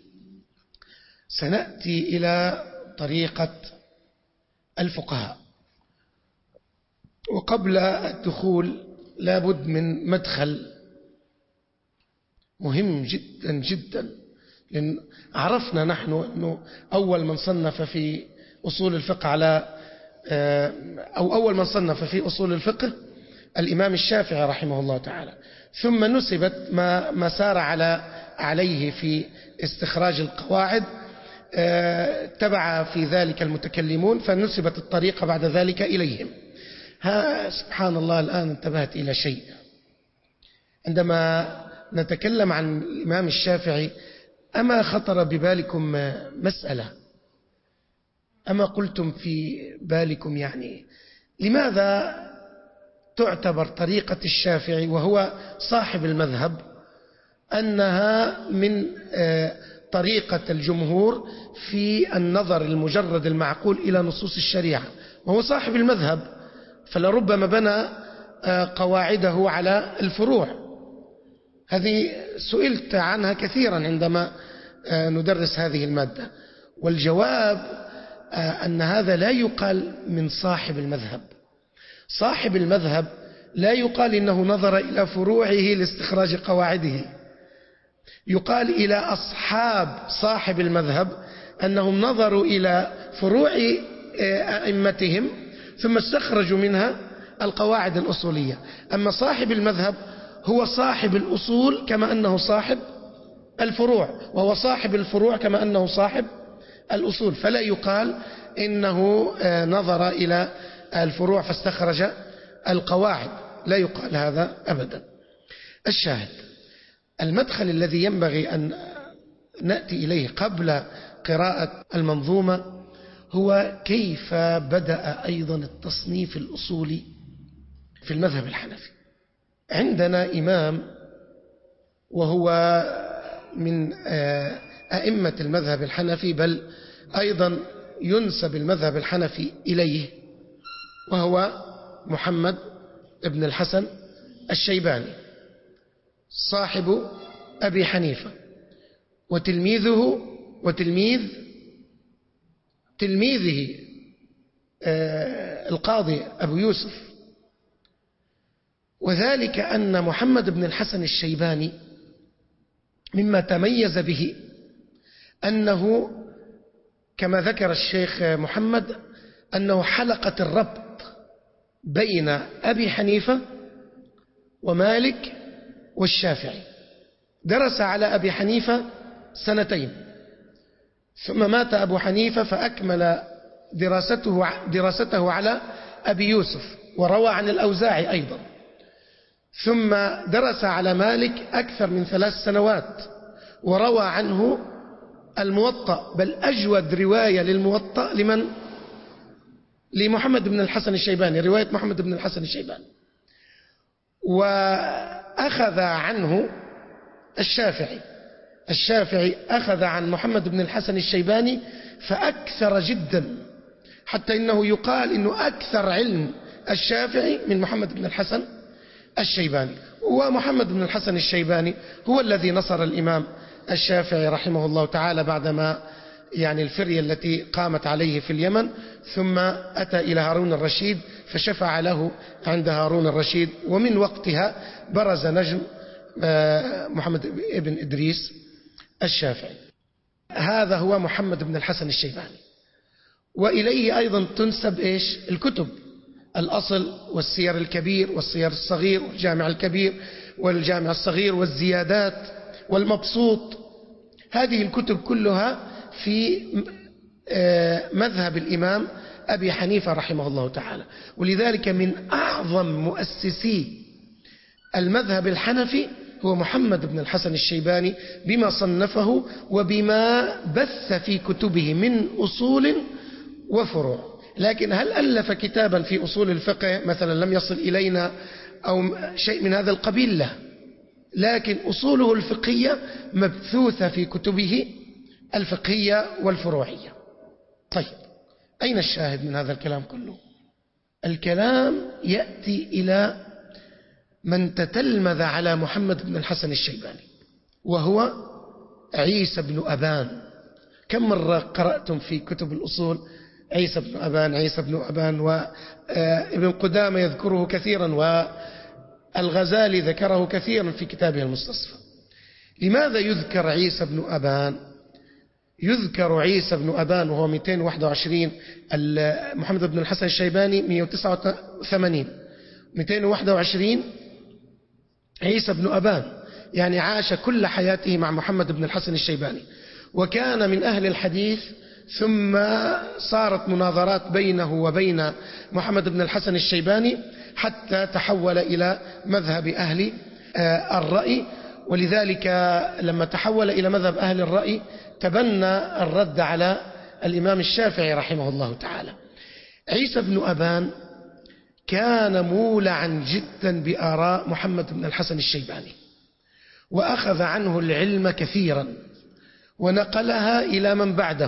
S1: سنأتي إلى طريقة الفقهاء. وقبل الدخول لابد من مدخل مهم جدا جدا، لأن عرفنا نحن أنه أول من صنف في أصول الفقه أول من صنف في أصول الفقه الإمام الشافعي رحمه الله تعالى، ثم نسبت ما سار عليه في استخراج القواعد، تبع في ذلك المتكلمون، فنسبت الطريقة بعد ذلك إليهم. سبحان الله، الآن انتبهت إلى شيء. عندما نتكلم عن الإمام الشافعي، أما خطر ببالكم مسألة؟ أما قلتم في بالكم يعني لماذا تعتبر طريقة الشافعي وهو صاحب المذهب أنها من طريقة الجمهور في النظر المجرد المعقول إلى نصوص الشريعة، وهو صاحب المذهب، فلربما بنى قواعده على الفروع؟ هذه سئلت عنها كثيرا عندما ندرس هذه المادة، والجواب أن هذا لا يقال من صاحب المذهب. صاحب المذهب لا يقال إنه نظر إلى فروعه لاستخراج قواعده، يقال إلى أصحاب صاحب المذهب أنهم نظروا إلى فروع أئمتهم ثم استخرجوا منها القواعد الأصولية. أما صاحب المذهب هو صاحب الأصول كما أنه صاحب الفروع، وهو صاحب الفروع كما أنه صاحب الأصول، فلا يقال إنه نظر إلى الفروع فاستخرج القواعد، لا يقال هذا أبدا. الشاهد، المدخل الذي ينبغي أن نأتي إليه قبل قراءة المنظومة هو كيف بدأ أيضا التصنيف الأصولي في المذهب الحنفي. عندنا إمام وهو من أئمة المذهب الحنفي، بل أيضا ينسب المذهب الحنفي إليه، وهو محمد بن الحسن الشيباني صاحب أبي حنيفة، وتلميذه وتلميذ تلميذه القاضي أبو يوسف. وذلك أن محمد بن الحسن الشيباني مما تميز به أنه كما ذكر الشيخ محمد أنه حلقة الربط بين أبي حنيفة ومالك والشافعي. درس على أبي حنيفة 2 ثم مات أبو حنيفة فأكمل دراسته على أبي يوسف، وروى عن الأوزاعي أيضا. ثم درس على مالك أكثر من 3 سنوات، وروى عنه الموطأ، بل أجود رواية للموطأ لمحمد بن الحسن الشيباني، رواية محمد بن الحسن الشيباني. وأخذ عنه الشافعي أخذ عن محمد بن الحسن الشيباني فأكثر جدا، حتى إنه يقال إنه أكثر علم الشافعي من محمد بن الحسن الشيباني. ومحمد بن الحسن الشيباني هو الذي نصر الإمام الشافعي رحمه الله تعالى بعدما الفرية التي قامت عليه في اليمن، ثم أتى إلى هارون الرشيد فشفع له عند هارون الرشيد، ومن وقتها برز نجم محمد بن إدريس الشافعي. هذا هو محمد بن الحسن الشيباني. وإليه أيضا تنسب الكتب، الأصل والسير الكبير والسير الصغير والجامع الكبير والجامع الصغير والزيادات والمبسوط. هذه الكتب كلها في مذهب الإمام أبي حنيفة رحمه الله تعالى. ولذلك من أعظم مؤسسي المذهب الحنفي هو محمد بن الحسن الشيباني، بما صنفه وبما بث في كتبه من أصول وفروع. لكن هل ألف كتابا في أصول الفقه مثلا لم يصل إلينا أو شيء من هذا القبيل؟ لا، لكن أصوله الفقهية مبثوثة في كتبه الفقهية والفروعية. طيب، أين الشاهد من هذا الكلام كله؟ الكلام يأتي إلى من تتلمذ على محمد بن الحسن الشيباني، وهو عيسى بن أبان. كم مرة قرأتم في كتب الأصول عيسى بن أبان عيسى بن أبان؟ وابن قدامة يذكره كثيرا، والغزالي ذكره كثيرا في كتابه المستصفى. لماذا يذكر عيسى بن أبان؟ يذكر عيسى بن أبان وهو 221، محمد بن الحسن الشيباني 189، 221 عيسى بن أبان، يعني عاش كل حياته مع محمد بن الحسن الشيباني، وكان من أهل الحديث. ثم صارت مناظرات بينه وبين محمد بن الحسن الشيباني حتى تحول إلى مذهب أهل الرأي. ولذلك لما تحول إلى مذهب أهل الرأي تبنى الرد على الإمام الشافعي رحمه الله تعالى. عيسى بن أبان كان مولعا جدا بآراء محمد بن الحسن الشيباني، وأخذ عنه العلم كثيرا ونقلها إلى من بعده.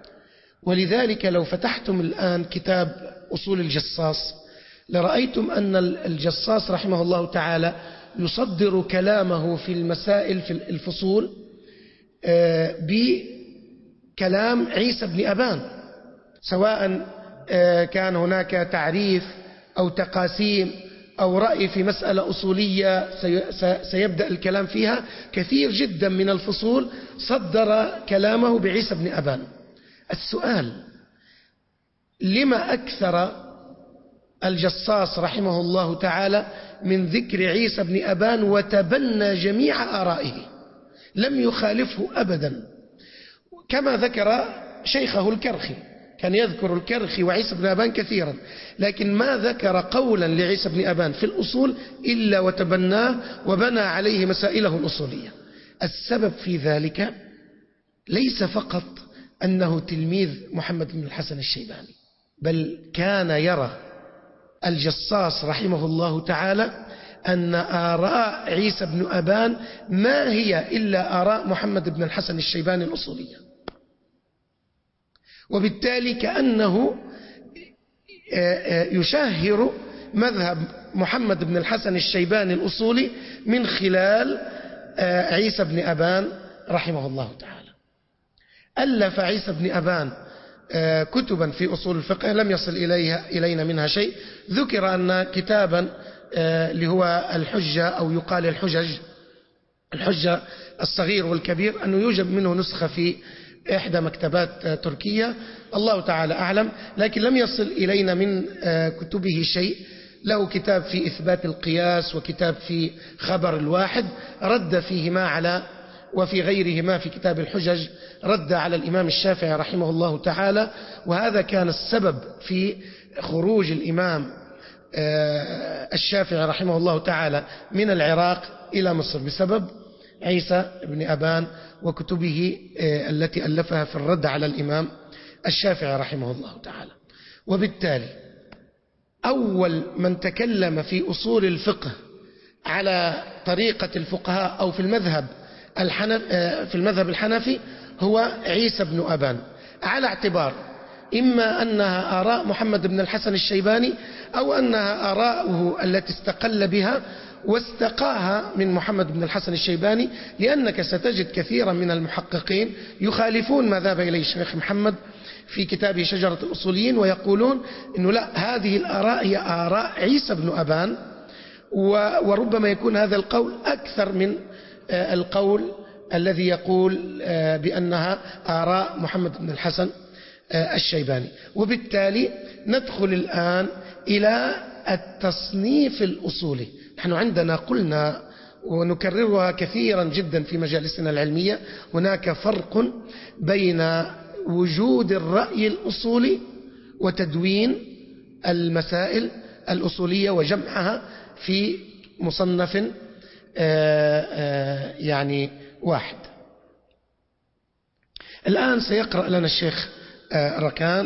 S1: ولذلك لو فتحتم الآن كتاب أصول الجصاص لرأيتم أن الجصاص رحمه الله تعالى يصدر كلامه في المسائل في الفصول بكلام عيسى بن أبان، سواء كان هناك تعريف أو تقاسيم أو رأي في مسألة أصولية سيبدأ الكلام فيها. كثير جدا من الفصول صدر كلامه بعيسى بن أبان. السؤال: لما أكثر الجصاص رحمه الله تعالى من ذكر عيسى بن أبان وتبنى جميع آرائه، لم يخالفه أبدا، كما ذكر شيخه الكرخي، كان يذكر الكرخي وعيسى بن أبان كثيرا، لكن ما ذكر قولا لعيسى بن أبان في الأصول إلا وتبناه وبنى عليه مسائله الأصولية. السبب في ذلك ليس فقط أنه تلميذ محمد بن الحسن الشيباني، بل كان يرى الجصاص رحمه الله تعالى أن آراء عيسى بن أبان ما هي إلا آراء محمد بن الحسن الشيباني الأصولية، وبالتالي كأنه يشهر مذهب محمد بن الحسن الشيباني الأصولي من خلال عيسى بن أبان رحمه الله تعالى. ألف عيسى بن أبان كتبا في أصول الفقه لم يصل إلينا منها شيء. ذكر أن كتابا اللي هو الحجة أو يقال الحجة الصغير والكبير أنه يوجد منه نسخة في إحدى مكتبات تركية، الله تعالى أعلم، لكن لم يصل إلينا من كتبه شيء. له كتاب في إثبات القياس وكتاب في خبر الواحد رد فيهما على، وفي غيرهما في كتاب الحجج رد على الإمام الشافعي رحمه الله تعالى. وهذا كان السبب في خروج الإمام الشافعي رحمه الله تعالى من العراق إلى مصر بسبب عيسى بن أبان وكتبه التي ألفها في الرد على الإمام الشافعي رحمه الله تعالى. وبالتالي أول من تكلم في أصول الفقه على طريقة الفقهاء أو في المذهب الحنفي هو عيسى بن أبان، على اعتبار إما أنها آراء محمد بن الحسن الشيباني أو أنها آراءه التي استقل بها واستقاها من محمد بن الحسن الشيباني، لأنك ستجد كثيرا من المحققين يخالفون ما ذهب إليه الشيخ محمد في كتابه شجرة الأصوليين ويقولون إنه لا، هذه الآراء هي آراء عيسى بن أبان، وربما يكون هذا القول أكثر من القول الذي يقول بأنها آراء محمد بن الحسن الشيباني. وبالتالي ندخل الآن إلى التصنيف الأصولي. نحن عندنا قلنا ونكررها كثيرا جدا في مجالسنا العلمية، هناك فرق بين وجود الرأي الأصولي وتدوين المسائل الأصولية وجمعها في مصنف يعني واحد. الآن سيقرأ لنا الشيخ ركان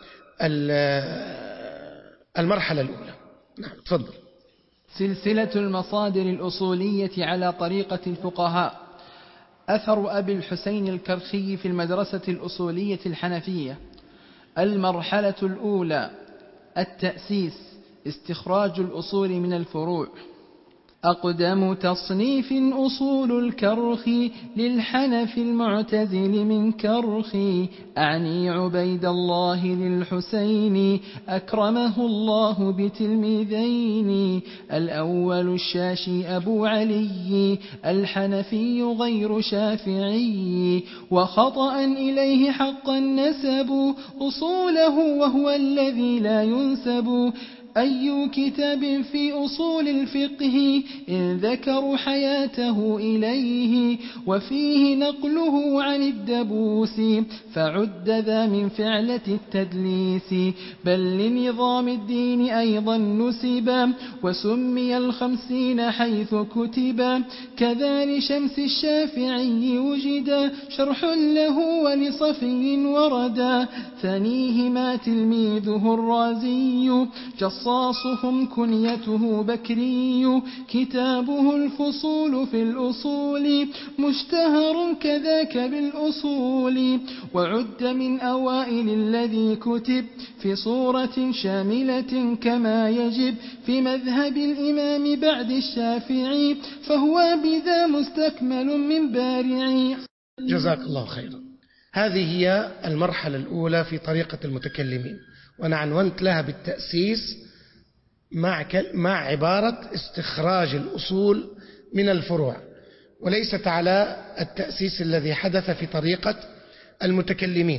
S1: المرحلة الأولى. نعم تفضل.
S2: سلسلة المصادر الأصولية على طريقة الفقهاء. أثر أبي الحسين الكرخي في المدرسة الأصولية الحنفية. المرحلة الأولى التأسيس، استخراج الأصول من الفروع. أقدم تصنيف أصول الكرخ للحنف المعتزل من كرخ، أعني عبيد الله للحسين أكرمه الله بتلميذين. الأول الشاشي أبو علي الحنفي غير شافعي، وخطأ إليه حقا نسبوا أصوله وهو الذي لا ينسب. أي كتاب في أصول الفقه إن ذكروا حياته إليه، وفيه نقله عن الدبوس فعد ذا من فعلة التدليس. بل لنظام الدين أيضا نسبا، وسمي 50 حيث كتبا. كذا لشمس الشافعي وجدا شرح له ولصفي وردا. ثانيهما تلميذه الرازي جصاصهم كنيته بكري. كتابه الفصول في الأصول مشتهر كذاك بالأصول. وعد من أوائل الذي كتب في صورة شاملة كما يجب في مذهب الإمام بعد الشافعي، فهو بذا مستكمل من بارعي.
S1: جزاك الله خيرا. هذه هي المرحلة الأولى في طريقة المتكلمين، وأنا عنونت لها بالتأسيس مع عبارة استخراج الأصول من الفروع، وليست على التأسيس الذي حدث في طريقة المتكلمين.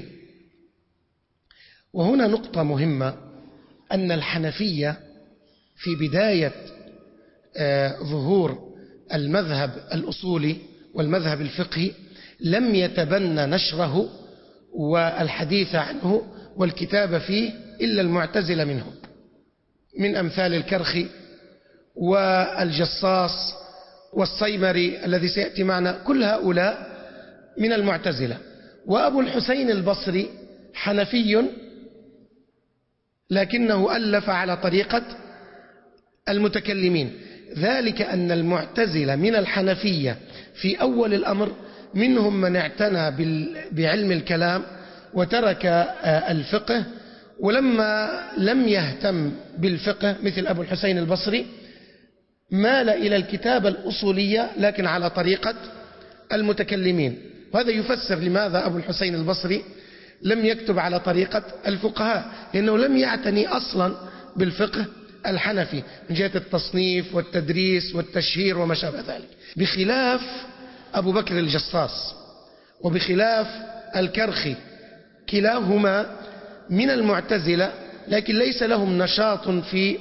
S1: وهنا نقطة مهمة، أن الحنفية في بداية ظهور المذهب الأصولي والمذهب الفقهي لم يتبنى نشره والحديث عنه والكتاب فيه إلا المعتزلة منهم، من أمثال الكرخي والجصاص والصيمري الذي سيأتي معنا، كل هؤلاء من المعتزلة. وأبو الحسين البصري حنفي لكنه ألف على طريقة المتكلمين، ذلك أن المعتزلة من الحنفية في أول الأمر منهم من اعتنى بعلم الكلام وترك الفقه ولما لم يهتم بالفقه مثل أبو الحسين البصري مال إلى الكتابة الأصولية لكن على طريقة المتكلمين. وهذا يفسر لماذا أبو الحسين البصري لم يكتب على طريقة الفقهاء، لأنه لم يعتني أصلا بالفقه الحنفي من جهة التصنيف والتدريس والتشهير وما شابه ذلك، بخلاف أبو بكر الجصاص وبخلاف الكرخي، كلاهما من المعتزلة لكن ليس لهم نشاط في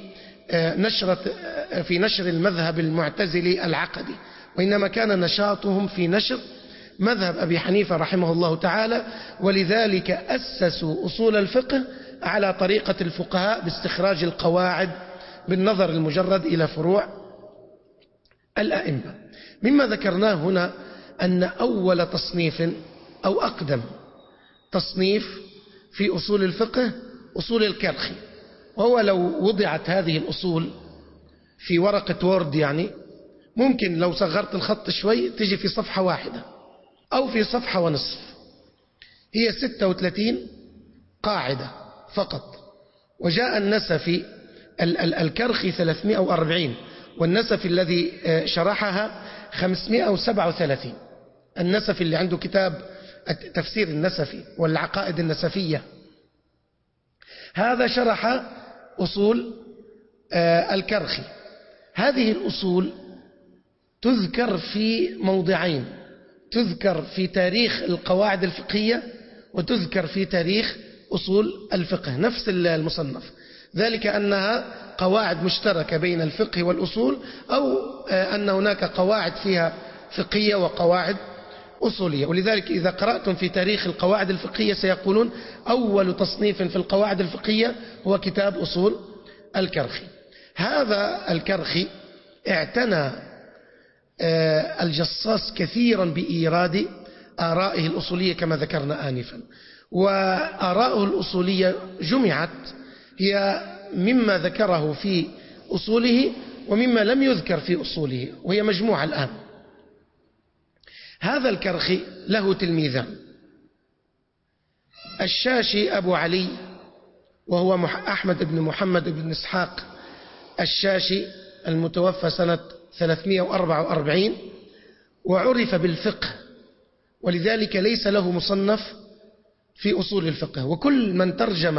S1: نشر المذهب المعتزلي العقدي، وإنما كان نشاطهم في نشر مذهب أبي حنيفة رحمه الله تعالى. ولذلك أسسوا أصول الفقه على طريقة الفقهاء باستخراج القواعد بالنظر المجرد إلى فروع الأئمة. مما ذكرناه هنا أن أول تصنيف أو أقدم تصنيف في أصول الفقه أصول الكرخي، وهو لو وضعت هذه الأصول في ورقة وورد يعني ممكن لو صغرت الخط شوي تجي في صفحة واحدة أو في صفحة ونصف. هي 36 قاعدة فقط. وجاء النسفي الكرخي 340 والنسفي الذي شرحها 537. النسفي اللي عنده كتاب تفسير النسفي والعقائد النسفية هذا شرح أصول الكرخي. هذه الأصول تذكر في موضعين، تذكر في تاريخ القواعد الفقهية وتذكر في تاريخ أصول الفقه نفس المصنف، ذلك أنها قواعد مشتركة بين الفقه والأصول، أو أن هناك قواعد فيها فقهية وقواعد أصولية. ولذلك إذا قرأتم في تاريخ القواعد الفقهية سيقولون أول تصنيف في القواعد الفقهية هو كتاب أصول الكرخي. هذا الكرخي اعتنى الجصاص كثيرا بإيراد آرائه الأصولية كما ذكرنا آنفا، وآراءه الأصولية جمعت هي مما ذكره في أصوله ومما لم يذكر في أصوله، وهي مجموعة الآن. هذا الكرخي له تلميذان، الشاشي أبو علي وهو أحمد بن محمد بن إسحاق الشاشي المتوفى سنة 344، وعرف بالفقه ولذلك ليس له مصنف في أصول الفقه. وكل من ترجم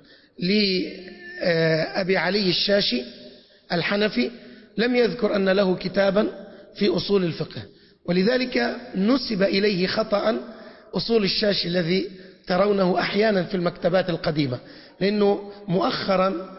S1: لأبي علي الشاشي الحنفي لم يذكر أن له كتابا في أصول الفقه، ولذلك نسب إليه خطأ أصول الشاشي الذي ترونه أحيانا في المكتبات القديمة، لأنه مؤخرا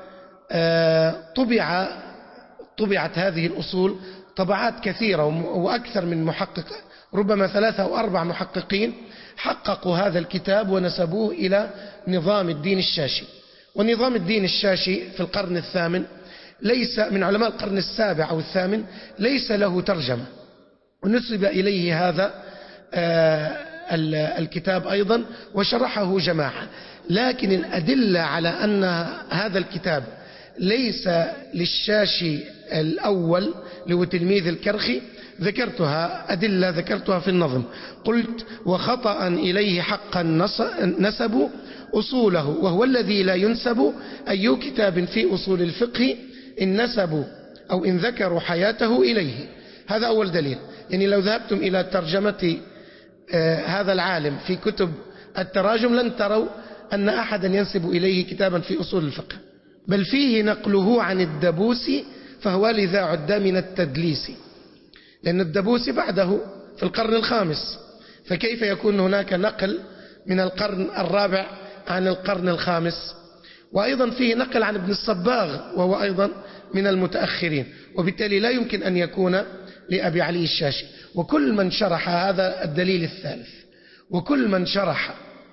S1: طبعت هذه الأصول طبعات كثيرة وأكثر من محقق، ربما 3 أو 4 محققين حققوا هذا الكتاب ونسبوه إلى نظام الدين الشاشي. ونظام الدين الشاشي في القرن الثامن ليس من علماء القرن السابع أو الثامن، ليس له ترجمة، ونسب إليه هذا الكتاب أيضا وشرحه جماعة. لكن الأدلة على أن هذا الكتاب ليس للشاشي الأول اللي هو تلميذ الكرخي ذكرتها، أدلة ذكرتها في النظم. قلت: وخطأ إليه حقا نسبوا أصوله، وهو الذي لا ينسب أي كتاب في أصول الفقه إن نسبوا أو إن ذكروا حياته إليه. هذا أول دليل. يعني لو ذهبتم إلى ترجمة هذا العالم في كتب التراجم لن تروا أن أحدا ينسب إليه كتابا في أصول الفقه، بل فيه نقله عن الدبوسي، فهو لذا عد من التدليس، لأن الدبوسي بعده في القرن الخامس، فكيف يكون هناك نقل من القرن الرابع عن القرن الخامس؟ وأيضا فيه نقل عن ابن الصباغ وهو أيضا من المتأخرين، وبالتالي لا يمكن أن يكون لأبي علي الشاشي. وكل من شرح هذا الدليل الثالث، وكل من شرح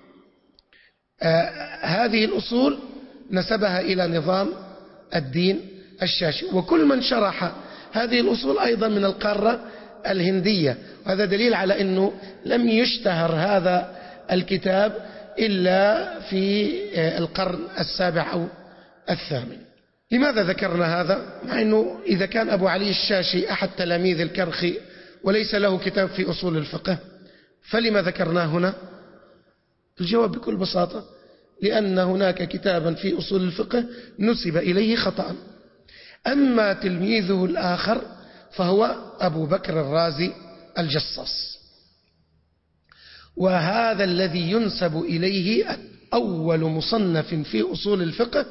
S1: هذه الأصول نسبها إلى نظام الدين الشاشي، وكل من شرح هذه الأصول أيضا من القارة الهندية. وهذا دليل على أنه لم يشتهر هذا الكتاب إلا في القرن السابع أو الثامن. لماذا ذكرنا هذا؟ مع أنه إذا كان أبو علي الشاشي أحد تلاميذ الكرخي وليس له كتاب في أصول الفقه، فلما ذكرناه هنا؟ الجواب بكل بساطة لأن هناك كتابا في أصول الفقه نسب إليه خطأ. أما تلميذه الآخر فهو أبو بكر الرازي الجصاص، وهذا الذي ينسب إليه أول مصنف في أصول الفقه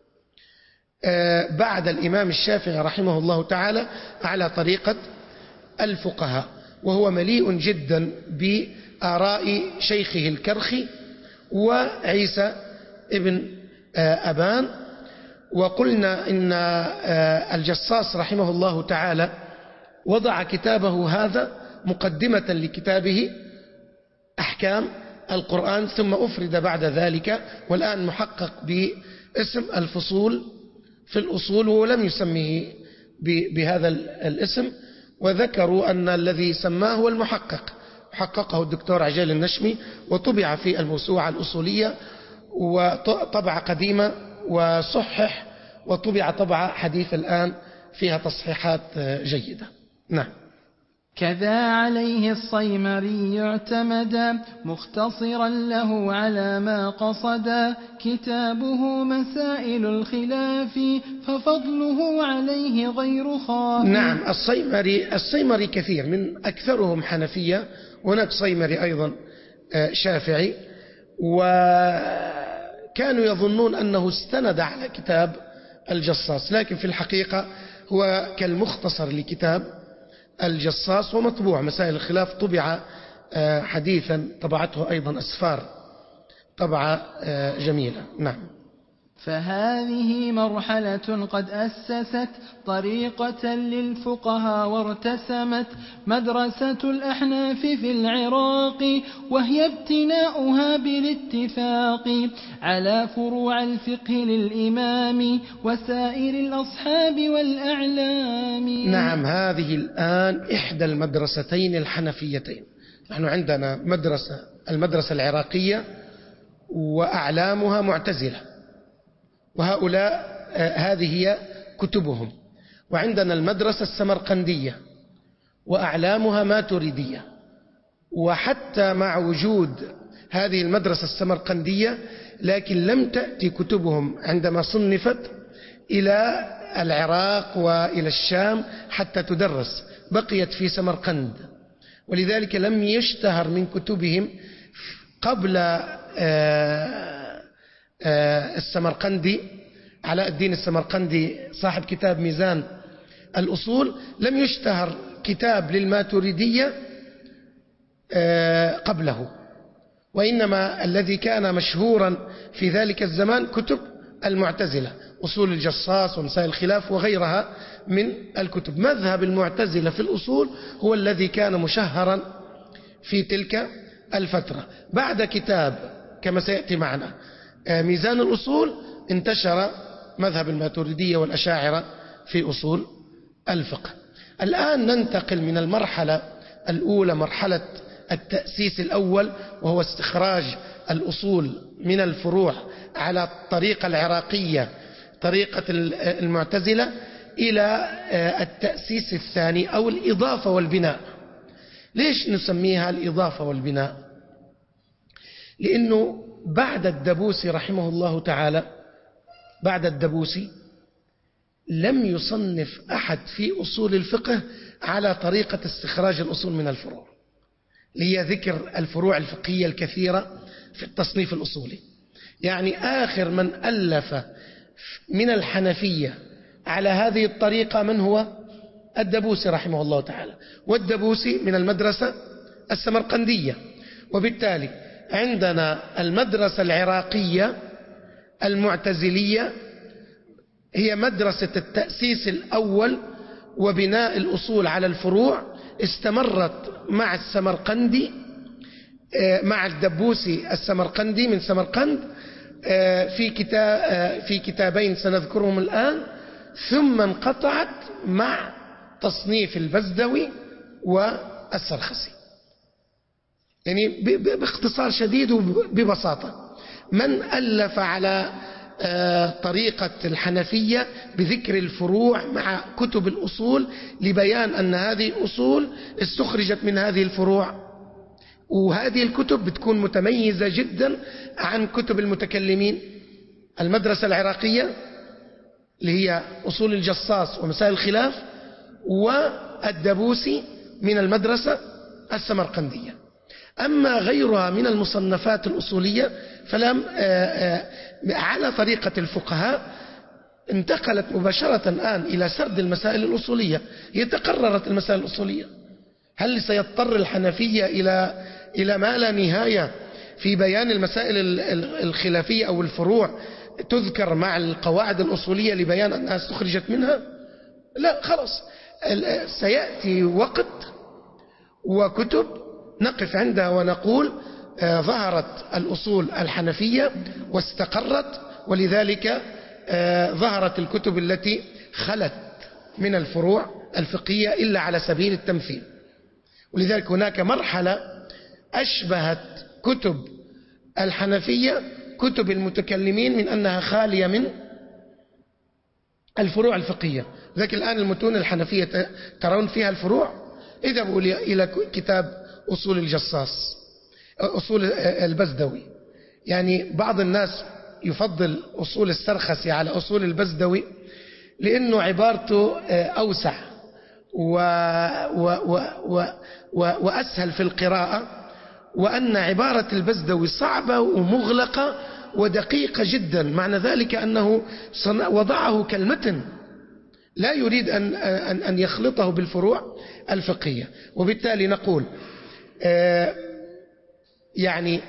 S1: بعد الإمام الشافعي رحمه الله تعالى على طريقة الفقهاء، وهو مليء جدا بآراء شيخه الكرخي وعيسى ابن أبان. وقلنا إن الجصاص رحمه الله تعالى وضع كتابه هذا مقدمة لكتابه أحكام القرآن، ثم أفرد بعد ذلك، والآن محقق باسم الفصول في الأصول، ولم يسميه بهذا الاسم، وذكروا أن الذي سماه هو المحقق، حققه الدكتور عجال النشمي، وطبع في الموسوعة الأصولية، وطبع قديمة وصحح، وطبع طبعة حديث الآن فيها تصحيحات جيدة. نعم.
S2: كذا عليه الصيمري اعتمدا مختصرا له على ما قصدا، كتابه مسائل الخلاف ففضله عليه غير خاف.
S1: نعم. الصيمري كثير، من أكثرهم حنفية، وهناك صيمري أيضا شافعي، وكانوا يظنون أنه استند على كتاب الجصاص، لكن في الحقيقة هو كالمختصر لكتاب الجصاص، ومطبوع مسائل الخلاف، طبع حديثا، طبعته أيضا أسفار، طبعة جميلة. نعم.
S2: فهذه مرحلة قد أسست طريقة للفقهاء وارتسمت مدرسة الأحناف في العراق، وهي ابتناؤها بالاتفاق على فروع الفقه للإمام وسائر الأصحاب والأعلام.
S1: نعم. هذه الآن إحدى المدرستين الحنفيتين. نحن عندنا المدرسة العراقية وأعلامها معتزلة، وهؤلاء هذه هي كتبهم، وعندنا المدرسة السمرقندية وأعلامها ماتريدية. وحتى مع وجود هذه المدرسة السمرقندية، لكن لم تأتي كتبهم عندما صنفت إلى العراق وإلى الشام حتى تدرس، بقيت في سمرقند، ولذلك لم يشتهر من كتبهم قبل السمرقندي علاء الدين السمرقندي صاحب كتاب ميزان الأصول، لم يشتهر كتاب للماتريدية قبله، وإنما الذي كان مشهورا في ذلك الزمان كتب المعتزلة، أصول الجصاص ومسائل الخلاف وغيرها من الكتب. مذهب المعتزلة في الأصول هو الذي كان مشهرا في تلك الفترة. بعد كتاب كما سيأتي معنا ميزان الأصول انتشر مذهب الماتريدية والأشاعرة في أصول الفقه. الآن ننتقل من المرحلة الأولى، مرحلة التأسيس الأول، وهو استخراج الأصول من الفروع على الطريقة العراقية، طريقة المعتزلة، إلى التأسيس الثاني أو الإضافة والبناء. ليش نسميها الإضافة والبناء؟ لأنه بعد الدبوسي رحمه الله تعالى، بعد الدبوسي لم يصنف أحد في أصول الفقه على طريقة استخراج الأصول من الفروع، لهي ذكر الفروع الفقهية الكثيرة في التصنيف الأصولي. يعني آخر من ألف من الحنفية على هذه الطريقة من هو؟ الدبوسي رحمه الله تعالى، والدبوسي من المدرسة السمرقندية. وبالتالي عندنا المدرسة العراقية المعتزلية هي مدرسة التأسيس الأول وبناء الأصول على الفروع، استمرت مع السمرقندي، مع الدبوسي السمرقندي من سمرقند في كتابين سنذكرهم الآن، ثم انقطعت مع تصنيف البزدوي والسرخسي. يعني باختصار شديد وببساطة، من ألف على طريقة الحنفية بذكر الفروع مع كتب الأصول لبيان أن هذه الأصول استخرجت من هذه الفروع، وهذه الكتب بتكون متميزة جدا عن كتب المتكلمين. المدرسة العراقية اللي هي أصول الجصاص ومسائل الخلاف، والدبوسي من المدرسة السمرقندية. أما غيرها من المصنفات الأصولية فلم على طريقة الفقهاء انتقلت مباشرة الآن إلى سرد المسائل الأصولية. هي تقررت المسائل الأصولية. هل سيضطر الحنفية إلى ما لا نهاية في بيان المسائل الخلافية أو الفروع تذكر مع القواعد الأصولية لبيان أنها استخرجت منها؟ لا، خلاص سيأتي وقت وكتب نقف عندها ونقول ظهرت الأصول الحنفية واستقرت، ولذلك ظهرت الكتب التي خلت من الفروع الفقهية إلا على سبيل التمثيل. ولذلك هناك مرحلة أشبهت كتب الحنفية كتب المتكلمين من أنها خالية من الفروع الفقهية. ذلك الآن المتون الحنفية ترون فيها الفروع. اذهبوا إلى كتاب أصول الجصاص، أصول البزدوي. يعني بعض الناس يفضل أصول السرخسي على أصول البزدوي لأنه عبارته أوسع وأسهل في القراءة، وأن عبارة البزدوي صعبة ومغلقة ودقيقة جدا. معنى ذلك أنه وضعه كالمتن، لا يريد أن يخلطه بالفروع الفقهية. وبالتالي نقول يعني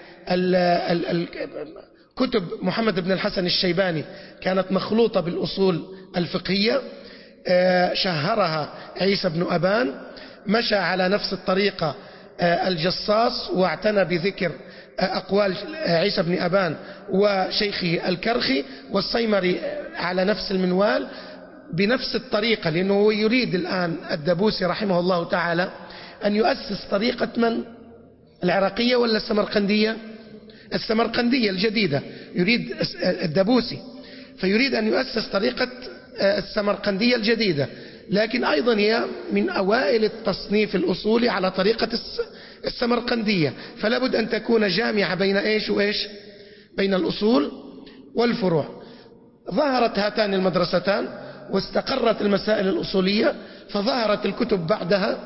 S1: كتب محمد بن الحسن الشيباني كانت مخلوطة بالأصول الفقهية، شهرها عيسى بن أبان، مشى على نفس الطريقة الجصاص واعتنى بذكر أقوال عيسى بن أبان وشيخه الكرخي، والصيمري على نفس المنوال بنفس الطريقة، لأنه يريد الآن الدبوسي رحمه الله تعالى أن يؤسس طريقة من؟ العراقية ولا السمرقندية؟ السمرقندية الجديدة يريد الدبوسي، فيريد أن يؤسس طريقة السمرقندية الجديدة، لكن أيضا هي من أوائل التصنيف الأصولي على طريقة السمرقندية، فلا بد أن تكون جامعة بين إيش وإيش؟ بين الأصول والفروع. ظهرت هاتان المدرستان واستقرت المسائل الأصولية، فظهرت الكتب بعدها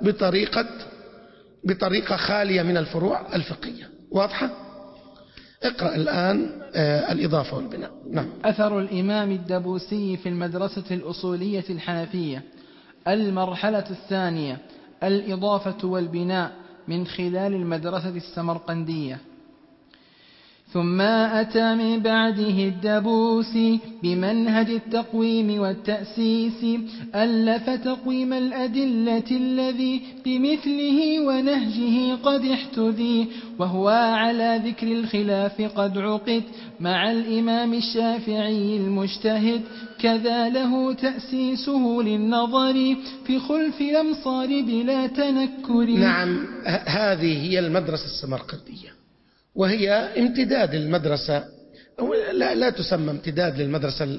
S1: بطريقة خالية من الفروع الفقهية. واضحة؟ اقرأ الآن الإضافة والبناء. نعم.
S2: أثر الإمام الدبوسي في المدرسة الأصولية الحنفية. المرحلة الثانية: الإضافة والبناء من خلال المدرسة السمرقندية. ثم أتى من بعده الدبوسي بمنهج التقويم والتأسيس، ألف تقويم الأدلة الذي بمثله ونهجه قد احتذي، وهو على ذكر الخلاف قد عقد مع الإمام الشافعي المجتهد، كذا له تأسيسه للنظر في خلف الأمصار بلا تنكر.
S1: نعم، هذه هي المدرسة السمرقندية، وهي امتداد المدرسة، أو لا تسمى امتداد للمدرسة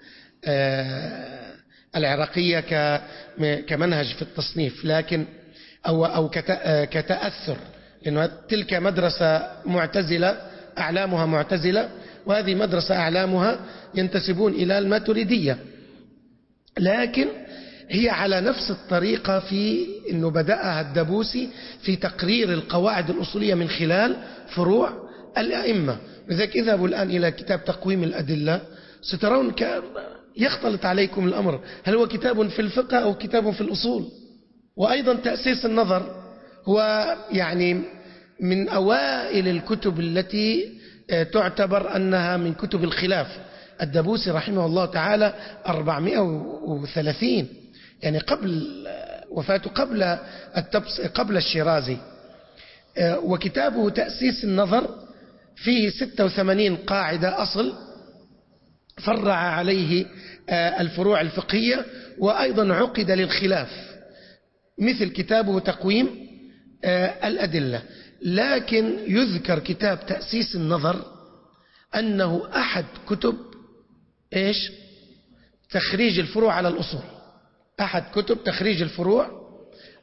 S1: العراقية كمنهج في التصنيف، لكن أو كتأثر، لأن تلك مدرسة معتزلة أعلامها معتزلة، وهذه مدرسة أعلامها ينتسبون إلى الماتريدية، لكن هي على نفس الطريقة في أنه بدأها الدبوسي في تقرير القواعد الأصولية من خلال فروع الأئمة. لذلك اذهبوا الآن إلى كتاب تقويم الأدلة سترون يختلط عليكم الأمر، هل هو كتاب في الفقه أو كتاب في الأصول؟ وأيضا تأسيس النظر هو يعني من أوائل الكتب التي تعتبر أنها من كتب الخلاف. الدبوسي رحمه الله تعالى 430، يعني قبل وفاته، قبل الشيرازي. وكتابه تأسيس النظر فيه 86 قاعدة أصل فرع عليه الفروع الفقهية، وأيضا عقد للخلاف، مثل كتابه تقويم الأدلة. لكن يذكر كتاب تأسيس النظر أنه أحد كتب إيش؟ تخريج الفروع على الأصول، أحد كتب تخريج الفروع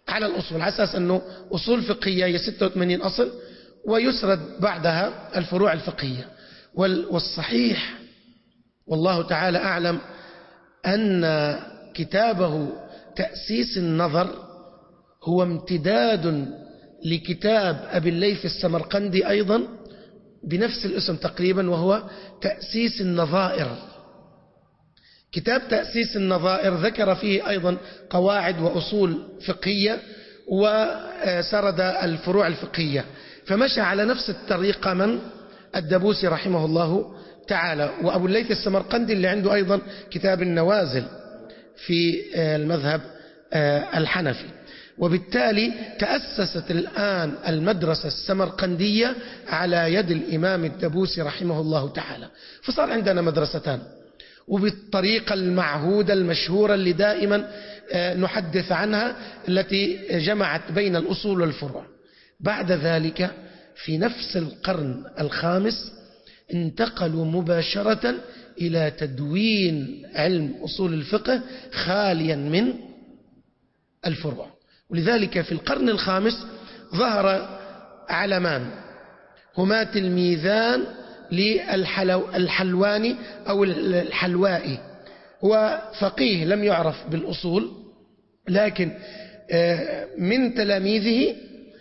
S1: على الأصول، على أساس أنه أصول فقهية هي 86 أصل ويسرد بعدها الفروع الفقهية. والصحيح والله تعالى أعلم أن كتابه تأسيس النظر هو امتداد لكتاب أبي الليث السمرقندي أيضا بنفس الاسم تقريبا، وهو تأسيس النظائر. كتاب تأسيس النظائر ذكر فيه أيضا قواعد وأصول فقهية وسرد الفروع الفقهية، فمشى على نفس الطريقة من الدبوسي رحمه الله تعالى. وأبو الليث السمرقندي اللي عنده أيضا كتاب النوازل في المذهب الحنفي. وبالتالي تأسست الآن المدرسة السمرقندية على يد الإمام الدبوسي رحمه الله تعالى، فصار عندنا مدرستان، وبالطريقة المعهودة المشهورة اللي دائما نحدث عنها، التي جمعت بين الأصول والفروع. بعد ذلك في نفس القرن الخامس انتقلوا مباشرة إلى تدوين علم أصول الفقه خاليا من الفروع. ولذلك في القرن الخامس ظهر علمان هما تلميذان للحلواني أو الحلوائي، هو فقيه لم يعرف بالأصول، لكن من تلاميذه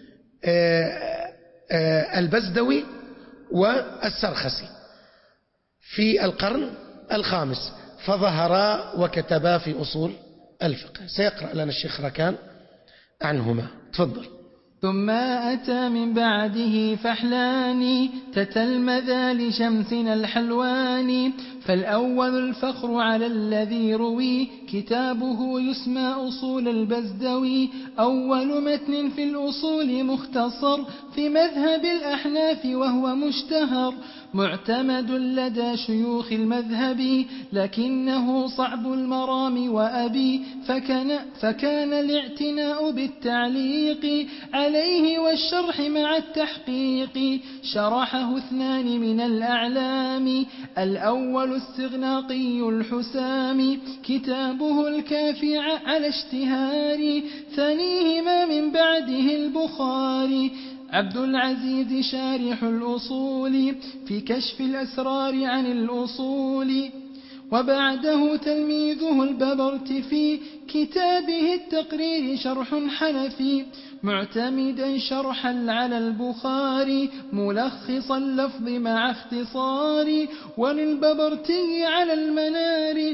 S1: البزدوي والسرخسي في القرن الخامس، فظهرا وكتبا في أصول الفقه. سيقرأ لنا الشيخ ركان عنهما، تفضل.
S2: ثم أتى من بعده فحلان تتلمذا لشمسنا الحلوان، فالأول الفخر على الذي روي كتابه يسمى أصول البزدوي، أول متن في الأصول مختصر في مذهب الأحناف وهو مشتهر، معتمد لدى شيوخ المذهب لكنه صعب المرام وأبي، فكان الاعتناء بالتعليق عليه والشرح مع التحقيق، شرحه اثنان من الأعلام، الأول السغناقي الحسام كتابه الكافي على اشتهار، ثانيهما من بعده البخاري عبد العزيز شارح الأصول في كشف الأسرار عن الأصول، وبعده تلميذه الببرت في كتابه التقرير شرح حنفي، معتمدا شرحا على البخاري ملخصا اللفظ مع اختصار، وللببرتي على المنار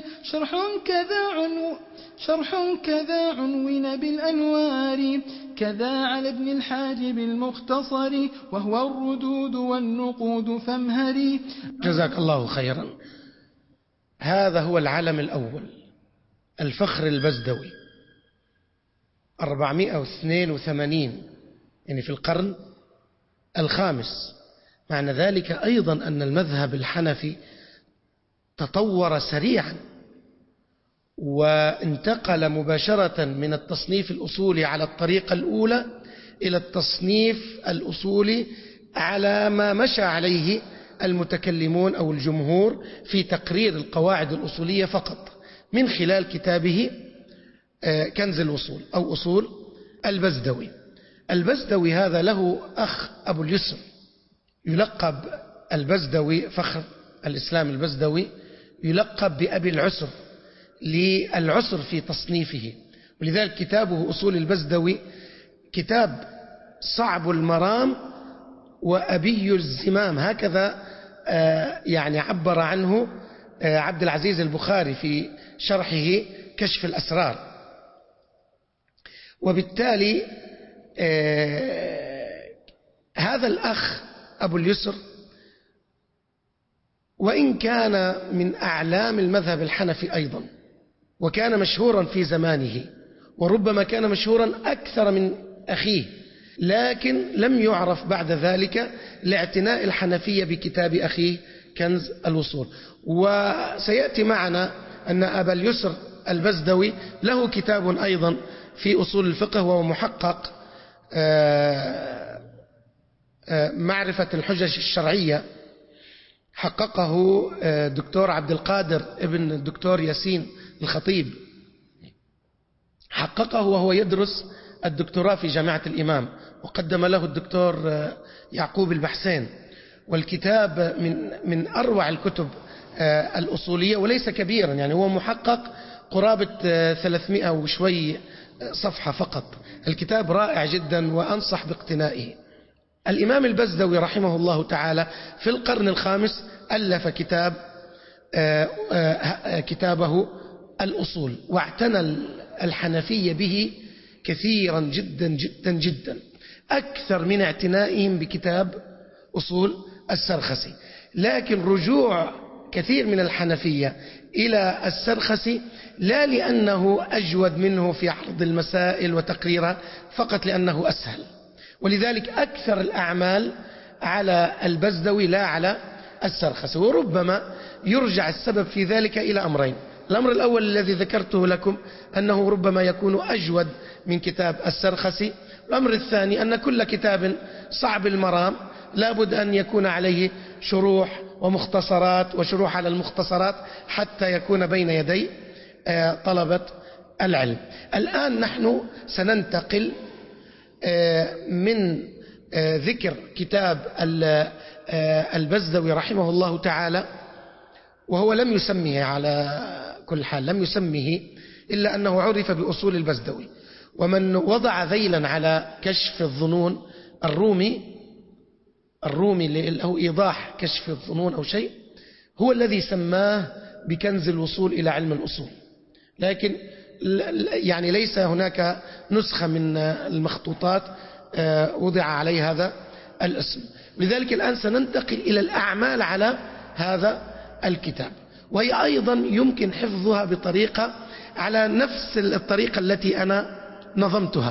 S2: شرح كذا عنون بالأنوار، كذا على ابن الحاجب المختصر وهو الردود والنقود فامهري.
S1: جزاك الله خيرا. هذا هو العلم الأول، الفخر البزدوي، 482 يعني في القرن الخامس. معنى ذلك أيضا أن المذهب الحنفي تطور سريعا، وانتقل مباشرة من التصنيف الأصولي على الطريقة الأولى إلى التصنيف الأصولي على ما مشى عليه المتكلمون أو الجمهور في تقرير القواعد الأصولية فقط، من خلال كتابه كنز الوصول أو أصول البزدوي. البزدوي هذا له أخ أبو اليسر يلقب البزدوي، فخر الإسلام البزدوي، يلقب بأبي العسر للعسر في تصنيفه، ولذلك كتابه أصول البزدوي كتاب صعب المرام وأبي الزمام، هكذا يعني عبر عنه عبد العزيز البخاري في شرحه كشف الأسرار. وبالتالي هذا الأخ أبو اليسر وإن كان من أعلام المذهب الحنفي أيضا، وكان مشهورا في زمانه، وربما كان مشهورا أكثر من أخيه، لكن لم يعرف بعد ذلك لاعتناء الحنفية بكتاب أخيه كنز الوصول. وسيأتي معنا أن أبا اليسر البزدوي له كتاب أيضا في أصول الفقه، وهو محقق معرفة الحجج الشرعية، حققه دكتور عبد القادر ابن الدكتور ياسين الخطيب، حققه وهو يدرس الدكتوراه في جامعة الإمام، وقدم له الدكتور يعقوب البحسين، والكتاب من أروع الكتب الأصولية، وليس كبيرا، يعني هو محقق قرابة 300 وشوي صفحة فقط. الكتاب رائع جدا وأنصح باقتنائه. الإمام البزدوي رحمه الله تعالى في القرن الخامس ألف كتابه الأصول، واعتنى الحنفية به كثيرا جدا جدا جدا، أكثر من اعتنائهم بكتاب أصول السرخسي. لكن رجوع كثير من الحنفية إلى السرخسي لا لأنه أجود منه في عرض المسائل وتقريرها، فقط لأنه أسهل. ولذلك أكثر الأعمال على البزدوي لا على السرخسي. وربما يرجع السبب في ذلك إلى أمرين: الأمر الأول الذي ذكرته لكم أنه ربما يكون أجود من كتاب السرخسي. الأمر الثاني أن كل كتاب صعب المرام لابد أن يكون عليه شروح ومختصرات وشروح على المختصرات حتى يكون بين يدي طلبة العلم. الآن نحن سننتقل من ذكر كتاب البزدوي رحمه الله تعالى، وهو لم يسميه على كل حال، لم يسميه إلا أنه عرف بأصول البزدوي. ومن وضع ذيلا على كشف الظنون الرومي اللي له إيضاح كشف الظنون أو شيء، هو الذي سماه بكنز الوصول إلى علم الأصول. لكن يعني ليس هناك نسخة من المخطوطات وضع عليه هذا الاسم. لذلك الآن سننتقل إلى الأعمال على هذا الكتاب، وهي أيضا يمكن حفظها بطريقة على نفس الطريقة التي أنا نظمتها.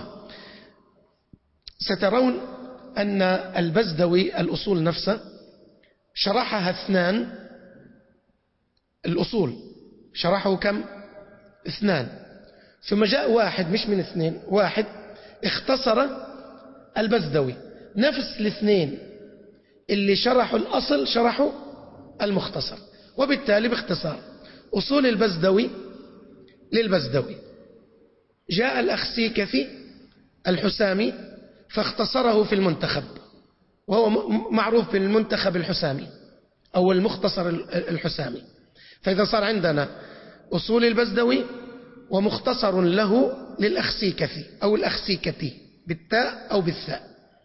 S1: سترون أن البزدوي الأصول نفسه شرحها 2. الأصول شرحه كم؟ 2. ثم جاء واحد، مش من 2، واحد اختصر البزدوي. نفس 2 اللي شرحوا الأصل شرحوا المختصر، وبالتالي باختصار أصول البزدوي للبزدوي. جاء الأخسيكفي الحسامي فاختصره في المنتخب، وهو معروف بالمنتخب الحسامي أو المختصر الحسامي. فإذا صار عندنا أصول البزدوي ومختصر له للأخسيكفي أو الأخسيكتي بالتاء أو بالثاء.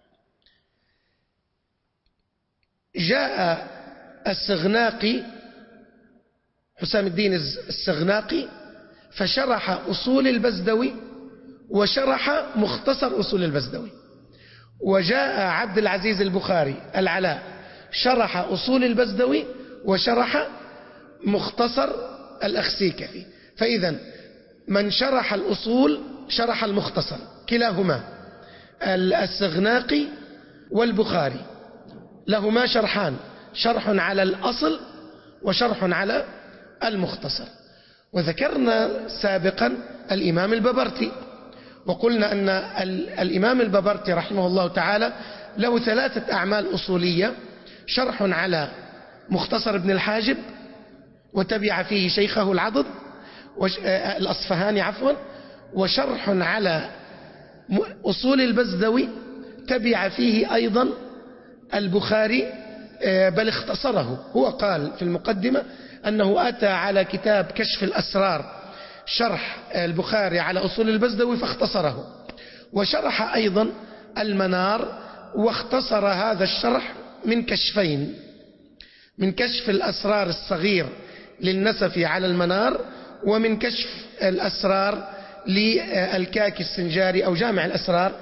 S1: جاء السغناقي حسام الدين السغناقي فشرح أصول البزدوي وشرح مختصر أصول البزدوي. وجاء عبد العزيز البخاري العلاء شرح أصول البزدوي وشرح مختصر الأخسيكفي. فإذا من شرح الأصول شرح المختصر، كلاهما السغناقي والبخاري لهما شرحان، شرح على الأصل وشرح على المختصر. وذكرنا سابقا الإمام الببرتي، وقلنا أن الإمام الببرتي رحمه الله تعالى له 3 أعمال أصولية: شرح على مختصر ابن الحاجب وتبع فيه شيخه العضد الأصفهاني عفوا، وشرح على أصول البزدوي تبع فيه أيضا البخاري بل اختصره. هو قال في المقدمة أنه أتى على كتاب كشف الأسرار شرح البخاري على أصول البزدوي فاختصره، وشرح أيضا المنار واختصر هذا الشرح من كشفين: من كشف الأسرار الصغير للنسفي على المنار، ومن كشف الأسرار للكاكي السنجاري أو جامع الأسرار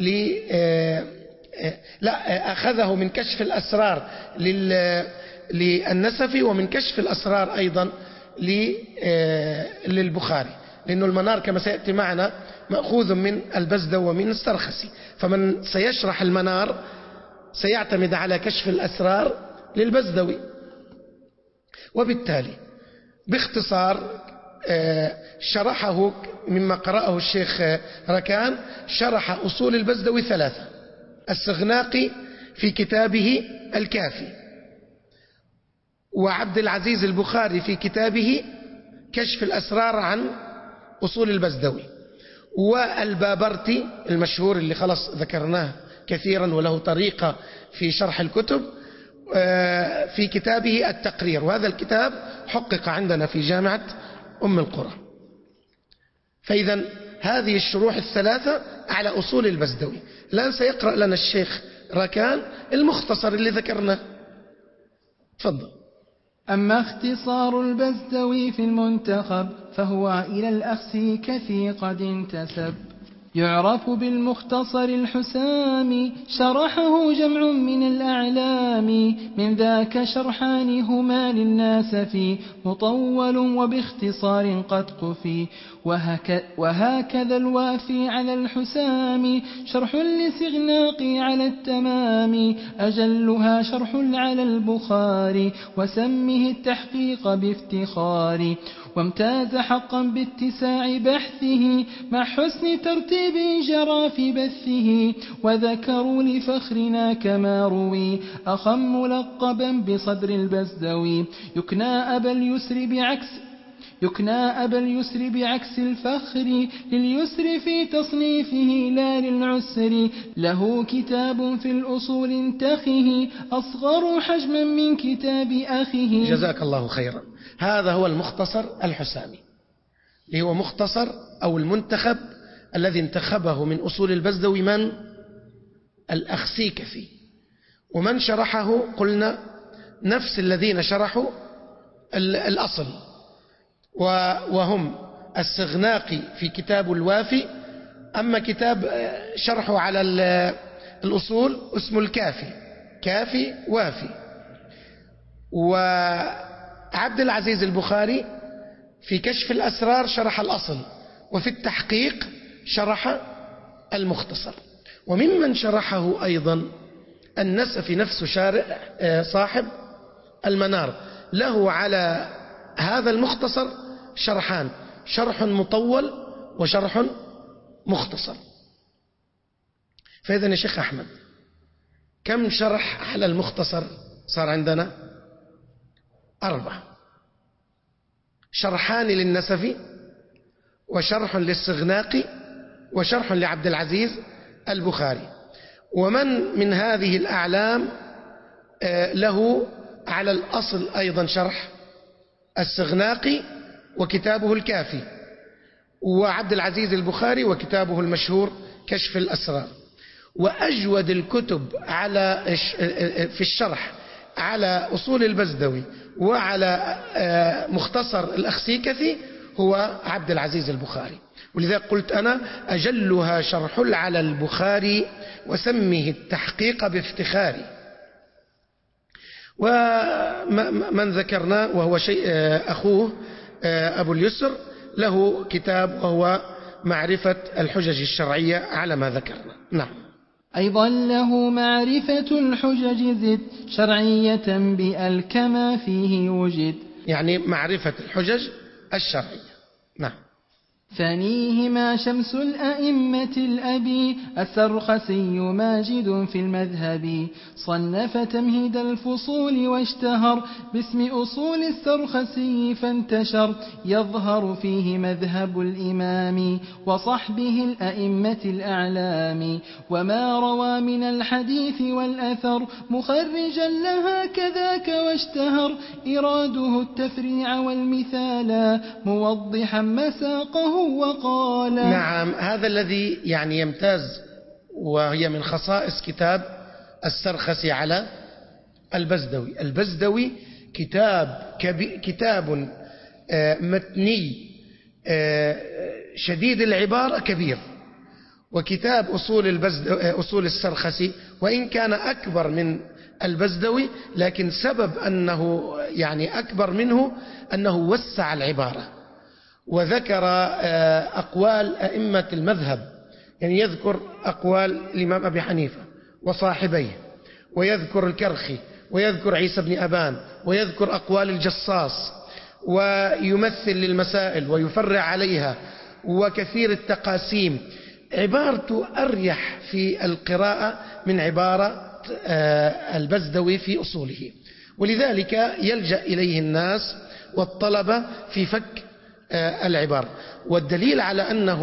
S1: أخذه من كشف الأسرار للنسفي، ومن كشف الأسرار أيضا للبخاري، لأنه المنار كما سيأتي معنا مأخوذ من البزدوي ومن السرخسي. فمن سيشرح المنار سيعتمد على كشف الأسرار للبزدوي. وبالتالي باختصار شرحه مما قرأه الشيخ ركان، شرح أصول البزدوي 3: السغناقي في كتابه الكافي، وعبد العزيز البخاري في كتابه كشف الأسرار عن أصول البزدوي، والبابرتي المشهور اللي خلص ذكرناه كثيرا وله طريقة في شرح الكتب في كتابه التقرير، وهذا الكتاب حقق عندنا في جامعة أم القرى. فإذا هذه الشروح الثلاثة على أصول البزدوي. الآن سيقرأ لنا الشيخ راكان المختصر اللي ذكرناه. تفضل.
S2: أما اختصار البزدوي في المنتخب فهو إلى الأخسي كثي قد انتسب، يعرف بالمختصر الحسامي، شرحه جمع من الأعلام، من ذاك شرحان هما للناس في مطول وباختصار قد قفي، وهكذا الوافي على الحسام، شرح لسغناق على التمام، أجلها شرح على البخاري، وسمه التحقيق بافتخار، وامتاز حقا باتساع بحثه مع حسن ترتيب جرى في بثه، وذكروا لفخرنا كما روي أخم ملقبا بصدر البزدوي، يكنى أبا اليسر بعكس الفخر، لليسر في تصنيفه لا للعسر، له كتاب في الأصول انتخه أصغر حجما من كتاب أخيه.
S1: جزاك الله خيرا. هذا هو المختصر الحسامي، اللي هو مختصر أو المنتخب الذي انتخبه من أصول البزدوي من؟ الأخسيكفي. ومن شرحه قلنا نفس الذين شرحوا الأصل، وهم السغناقي في كتاب الوافي، أما كتاب شرحه على الأصول اسمه الكافي، كافي وافي. وعبد العزيز البخاري في كشف الأسرار شرح الأصل، وفي التحقيق شرح المختصر. وممن شرحه أيضا النسفي نفسه صاحب المنار، له على هذا المختصر شرحان، شرح مطول وشرح مختصر. فإذا يا شيخ أحمد كم شرح على المختصر صار عندنا؟ 4، شرحان للنسفي، وشرح للسغناقي، وشرح لعبد العزيز البخاري. ومن من هذه الأعلام له على الأصل أيضا شرح السغناقي وكتابه الكافي، وعبد العزيز البخاري وكتابه المشهور كشف الأسرار. وأجود الكتب في الشرح على أصول البزدوي وعلى مختصر الأخسيكفي هو عبد العزيز البخاري. ولذلك قلت أنا أجلها شرح على البخاري وسمه التحقيق بافتخاري. ومن ذكرنا وهو أخوه أبو اليسر له كتاب وهو معرفة الحجج الشرعية على ما ذكرنا. نعم.
S2: أيضا له معرفة الحجج زد شرعية بألكما فيه وجد،
S1: يعني معرفة الحجج الشرعية. نعم.
S2: ثانيهما شمس الأئمة الأبي السرخسي ماجد في المذهب، صنف تمهيد الفصول واشتهر باسم أصول السرخسي فانتشر، يظهر فيه مذهب الإمام وصحبه الأئمة الأعلام، وما روى من الحديث والأثر مخرجا لها كذاك واشتهر، إراده التفريع والمثال موضحا مساقه وقال.
S1: نعم، هذا الذي يعني يمتاز، وهي من خصائص كتاب السرخسي على البزدوي. البزدوي كتاب متني شديد العبارة كبير، وكتاب أصول السرخسي وإن كان أكبر من البزدوي، لكن سبب أنه يعني أكبر منه أنه وسع العبارة وذكر أقوال أئمة المذهب، يعني يذكر أقوال الإمام أبي حنيفة وصاحبيه، ويذكر الكرخي، ويذكر عيسى بن أبان، ويذكر أقوال الجصاص، ويمثل للمسائل ويفرع عليها، وكثير التقاسيم. عبارته أريح في القراءة من عبارة البزدوي في أصوله، ولذلك يلجأ إليه الناس والطلبة في فك العبارة. والدليل على أنه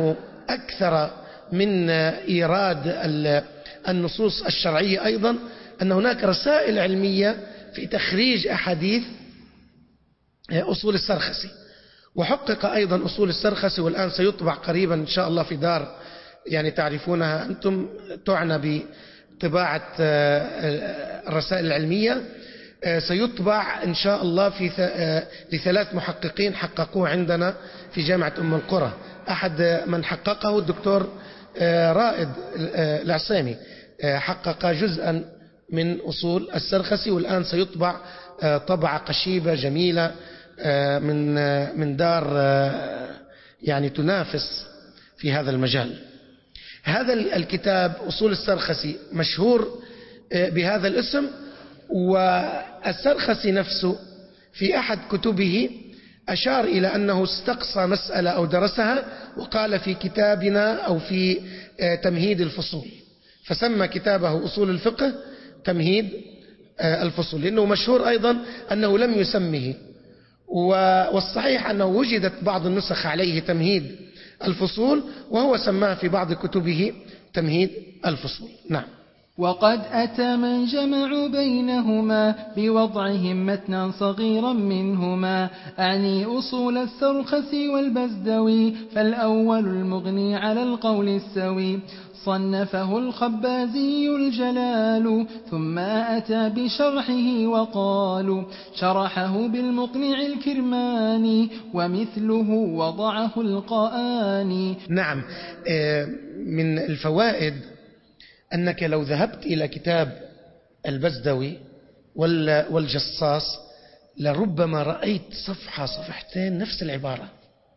S1: أكثر من إيراد النصوص الشرعية أيضا أن هناك رسائل علمية في تخريج أحاديث أصول السرخسي، وحقق أيضا أصول السرخسي، والآن سيطبع قريبا إن شاء الله في دار يعني تعرفونها أنتم تعنى بطباعة الرسائل العلمية، سيطبع إن شاء الله لثلاث محققين حققوه عندنا في جامعة أم القرى. أحد من حققه الدكتور رائد العصيمي، حقق جزءا من أصول السرخسي، والآن سيطبع طبعة قشيبة جميلة من دار يعني تنافس في هذا المجال. هذا الكتاب أصول السرخسي مشهور بهذا الاسم، والسرخسي نفسه في أحد كتبه أشار إلى أنه استقصى مسألة أو درسها وقال في كتابنا أو في تمهيد الفصول، فسمى كتابه أصول الفقه تمهيد الفصول، لأنه مشهور أيضا أنه لم يسمه، والصحيح أنه وجدت بعض النسخ عليه تمهيد الفصول، وهو سماه في بعض كتبه تمهيد الفصول. نعم.
S2: وقد أتى من جمع بينهما بوضعهم متنا صغيرا منهما، أعني أصول السرخسي والبزدوي، فالأول المغني على القول السوي، صنفه الخبازي الجلال، ثم أتى بشرحه وقالوا شرحه بالمقنع الكرماني، ومثله وضعه القآني.
S1: نعم. من الفوائد أنك لو ذهبت إلى كتاب البزدوي والجصاص لربما رأيت صفحة صفحتين نفس العبارة،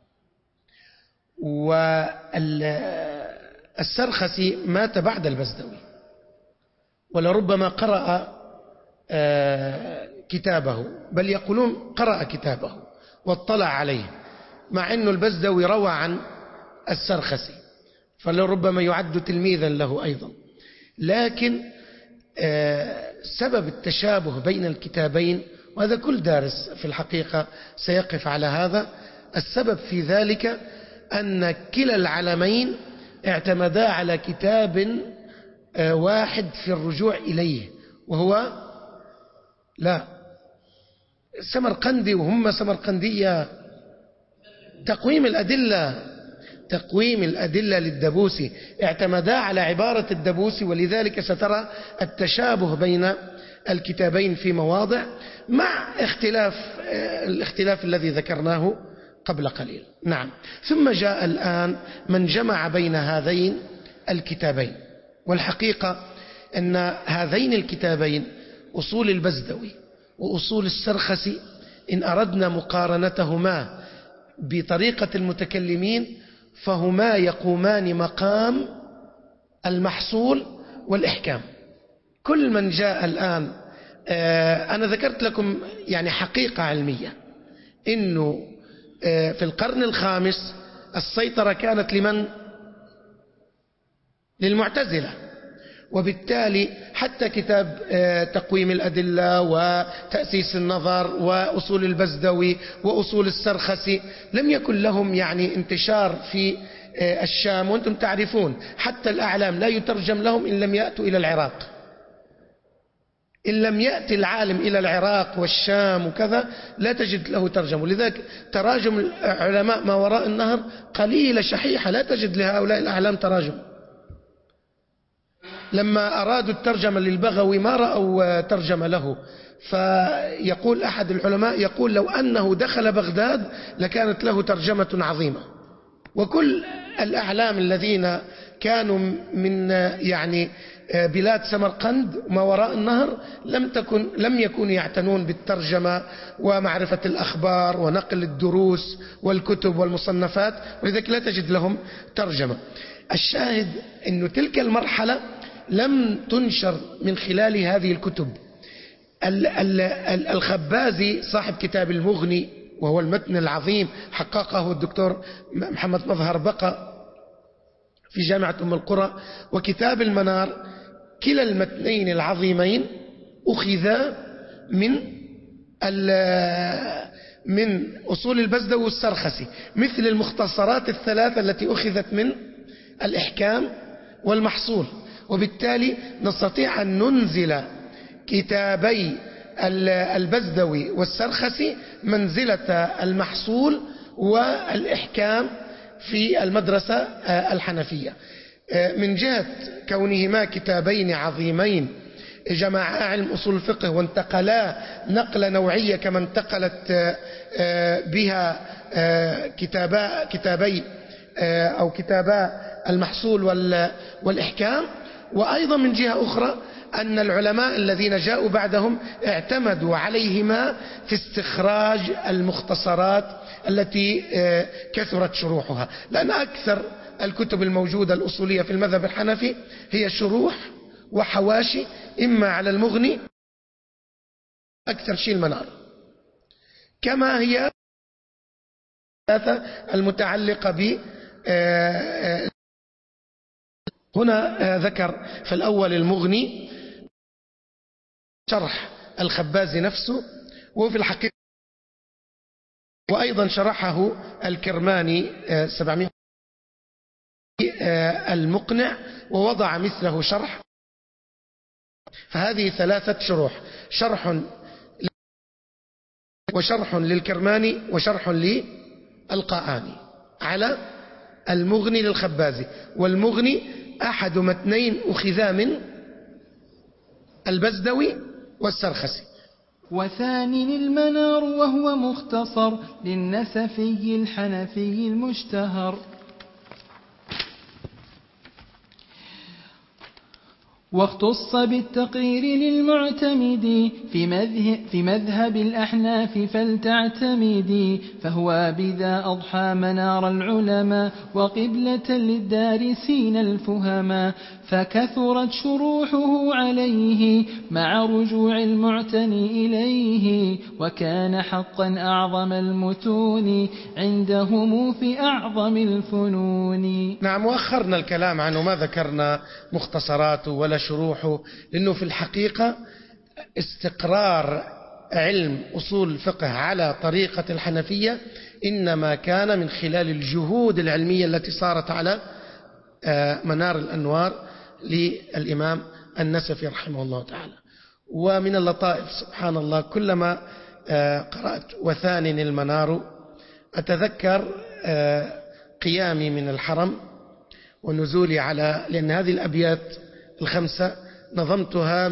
S1: والسرخسي مات بعد البزدوي، ولربما قرأ كتابه، بل يقولون قرأ كتابه واطلع عليه، مع أن البزدوي روى عن السرخسي، فلربما يعد تلميذا له أيضا. لكن سبب التشابه بين الكتابين، وهذا كل دارس في الحقيقة سيقف على هذا، السبب في ذلك أن كلا العلمين اعتمدا على كتاب واحد في الرجوع إليه، وهو سمرقندي، وهم سمرقندية. تقويم الأدلة للدبوسي اعتمدا على عبارة الدبوسي، ولذلك سترى التشابه بين الكتابين في مواضع، مع الاختلاف الذي ذكرناه قبل قليل. نعم. ثم جاء الآن من جمع بين هذين الكتابين، والحقيقة أن هذين الكتابين أصول البزدوي وأصول السرخسي إن أردنا مقارنتهما بطريقة المتكلمين فهما يقومان مقام المحصول والإحكام. كل من جاء الآن، أنا ذكرت لكم يعني حقيقة علمية، إنه في القرن الخامس السيطرة كانت لمن؟ للمعتزلة، وبالتالي حتى كتاب تقويم الأدلة وتأسيس النظر وأصول البزدوي وأصول السرخسي لم يكن لهم يعني انتشار في الشام، وأنتم تعرفون حتى الأعلام لا يترجم لهم إن لم يأتوا إلى العراق، إن لم يأتي العالم إلى العراق والشام وكذا لا تجد له ترجمة، ولذلك تراجم العلماء ما وراء النهر قليلة شحيحة، لا تجد لهؤلاء الأعلام تراجم. لما أرادوا الترجمة للبغوي ما رأوا ترجمة له، فيقول أحد العلماء يقول لو أنه دخل بغداد لكانت له ترجمة عظيمة. وكل الأعلام الذين كانوا من يعني بلاد سمرقند وما وراء النهر لم يكونوا يعتنون بالترجمة ومعرفة الأخبار ونقل الدروس والكتب والمصنفات، ولذلك لا تجد لهم ترجمة. الشاهد أن تلك المرحلة لم تنشر من خلال هذه الكتب. الخبازي صاحب كتاب المغني وهو المتن العظيم حققه الدكتور محمد مظهر بقى في جامعة أم القرى، وكتاب المنار، كلا المتنين العظيمين أخذا من أصول البزدوي والسرخسي، مثل المختصرات الثلاثة التي أخذت من الإحكام والمحصول. وبالتالي نستطيع أن ننزل كتابي البزدوي والسرخسي منزلة المحصول والإحكام في المدرسة الحنفية، من جهة كونهما كتابين عظيمين جمعا علم أصول الفقه وانتقلا نقلة نوعية كما انتقلت بها كتابي أو كتابا المحصول والإحكام. وأيضا من جهة أخرى أن العلماء الذين جاءوا بعدهم اعتمدوا عليهما في استخراج المختصرات التي كثرت شروحها، لأن أكثر الكتب الموجودة الأصولية في المذهب الحنفي هي شروح وحواشي، إما على المغني أكثر شيء المنار، كما هي المتعلقة ب هنا ذكر في الأول المغني شرح الخبازي نفسه، وفي الحقيقة وأيضا شرحه الكرماني 700 المقنع، ووضع مثله شرح. فهذه 3 شروح، وشرح للكرماني وشرح للقاآني على المغني للخبازي. والمغني أحد متنين أخذا من البزدوي والسرخسي.
S2: وثاني المنار وهو مختصر للنسفي الحنفي المشتهر، واختص بالتقرير للمعتمد في مذهب الأحناف فلتعتمدي، فهو بذا أضحى منار العلماء وقبلة للدارسين الفهما، فكثرت شروحه عليه مع رجوع المعتني إليه، وكان حقا أعظم المتون عندهم في أعظم الفنون.
S1: نعم، وأخرنا الكلام عنه، ما ذكرنا مختصراته ولا شروحه، لأنه في الحقيقة استقرار علم أصول الفقه على طريقة الحنفية إنما كان من خلال الجهود العلمية التي صارت على منار الأنوار للإمام النسفي رحمه الله تعالى. ومن اللطائف سبحان الله، كلما قرأت وثاني المنار أتذكر قيامي من الحرم ونزولي على، لأن هذه الأبيات 5 نظمتها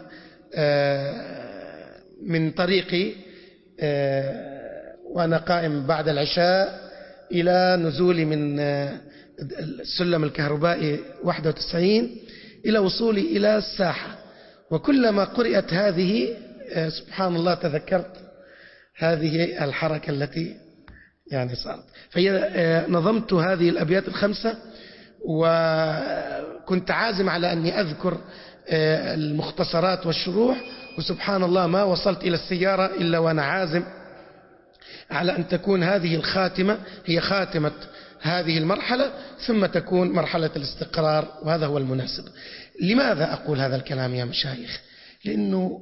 S1: من طريقي وأنا قائم بعد العشاء إلى نزولي من السلم الكهربائي 91 إلى وصولي إلى الساحة. وكلما قرأت هذه سبحان الله تذكرت هذه الحركة التي يعني صارت. فهي نظمت هذه الأبيات 5، وكنت عازم على أني أذكر المختصرات والشروح، وسبحان الله ما وصلت إلى السيارة إلا وأنا عازم على أن تكون هذه الخاتمة هي خاتمة هذه المرحلة، ثم تكون مرحلة الاستقرار، وهذا هو المناسب. لماذا أقول هذا الكلام يا مشايخ؟ لأنه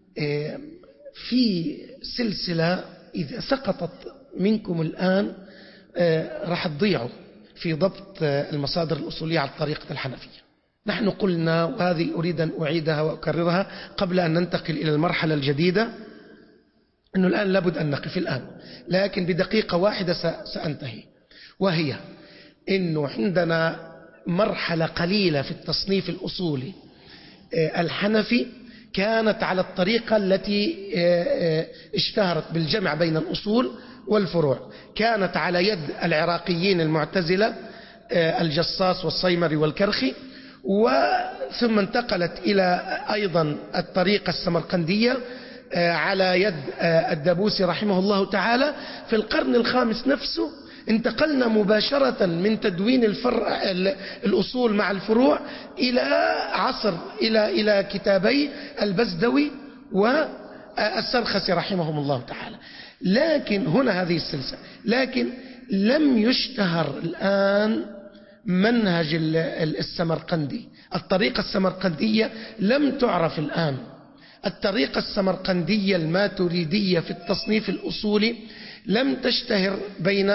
S1: في سلسلة إذا سقطت منكم الآن راح تضيعوا في ضبط المصادر الأصولية على الطريقة الحنفية. نحن قلنا، وهذه أريد أن أعيدها وأكررها قبل أن ننتقل إلى المرحلة الجديدة، أنه الآن لابد أن نقف الآن، لكن بدقيقة واحدة سأنتهي، وهي أنه عندنا مرحلة قليلة في التصنيف الأصولي الحنفي كانت على الطريقة التي اشتهرت بالجمع بين الأصول والفروع، كانت على يد العراقيين المعتزلة الجصاص والصيمري والكرخي، ثم انتقلت إلى أيضا الطريقة السمرقندية على يد الدبوسي رحمه الله تعالى. في القرن الخامس نفسه انتقلنا مباشرة من تدوين الأصول مع الفروع إلى عصر إلى كتابي البزدوي والسرخسي رحمهم الله تعالى. لكن هنا هذه السلسلة، لكن لم يشتهر الآن منهج السمرقندي، الطريقة السمرقندية لم تعرف الآن. الطريقة السمرقندية الماتريدية في التصنيف الأصولي لم تشتهر بين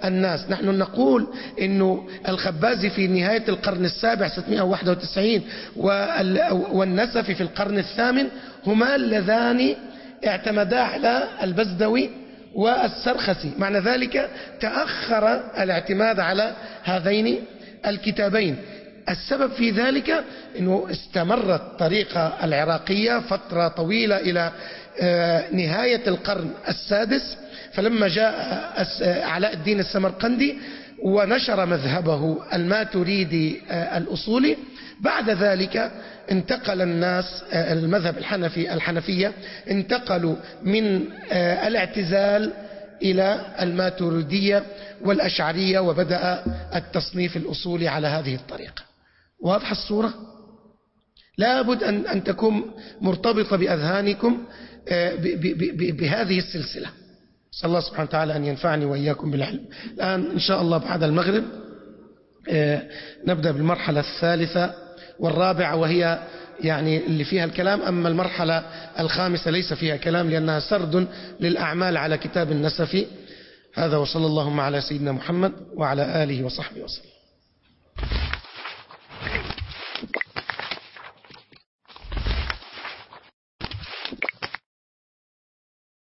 S1: الناس. نحن نقول إنه الخبازي في نهاية القرن السابع 691 والنسفي في القرن الثامن هما اللذان اعتمدا على البزدوي والسرخسي. معنى ذلك تأخر الاعتماد على هذين الكتابين. السبب في ذلك أنه استمرت الطريقة العراقية فترة طويلة إلى نهاية القرن السادس، فلما جاء علاء الدين السمرقندي ونشر مذهبه الماتريدي الأصولي، بعد ذلك انتقل الناس المذهب الحنفية انتقلوا من الاعتزال إلى الماتريدية والأشعرية، وبدأ التصنيف الأصولي على هذه الطريقة. واضح الصورة؟ لابد أن تكون مرتبطة بأذهانكم بهذه السلسلة. صلى الله سبحانه وتعالى أن ينفعني وإياكم بالعلم. الآن إن شاء الله بعد المغرب نبدأ بالمرحلة الثالثة والرابعة، وهي يعني اللي فيها الكلام. أما المرحلة الخامسة ليس فيها كلام لأنها سرد للأعمال على كتاب النسفي. هذا وصلى اللهم على سيدنا محمد وعلى آله وصحبه وسلم.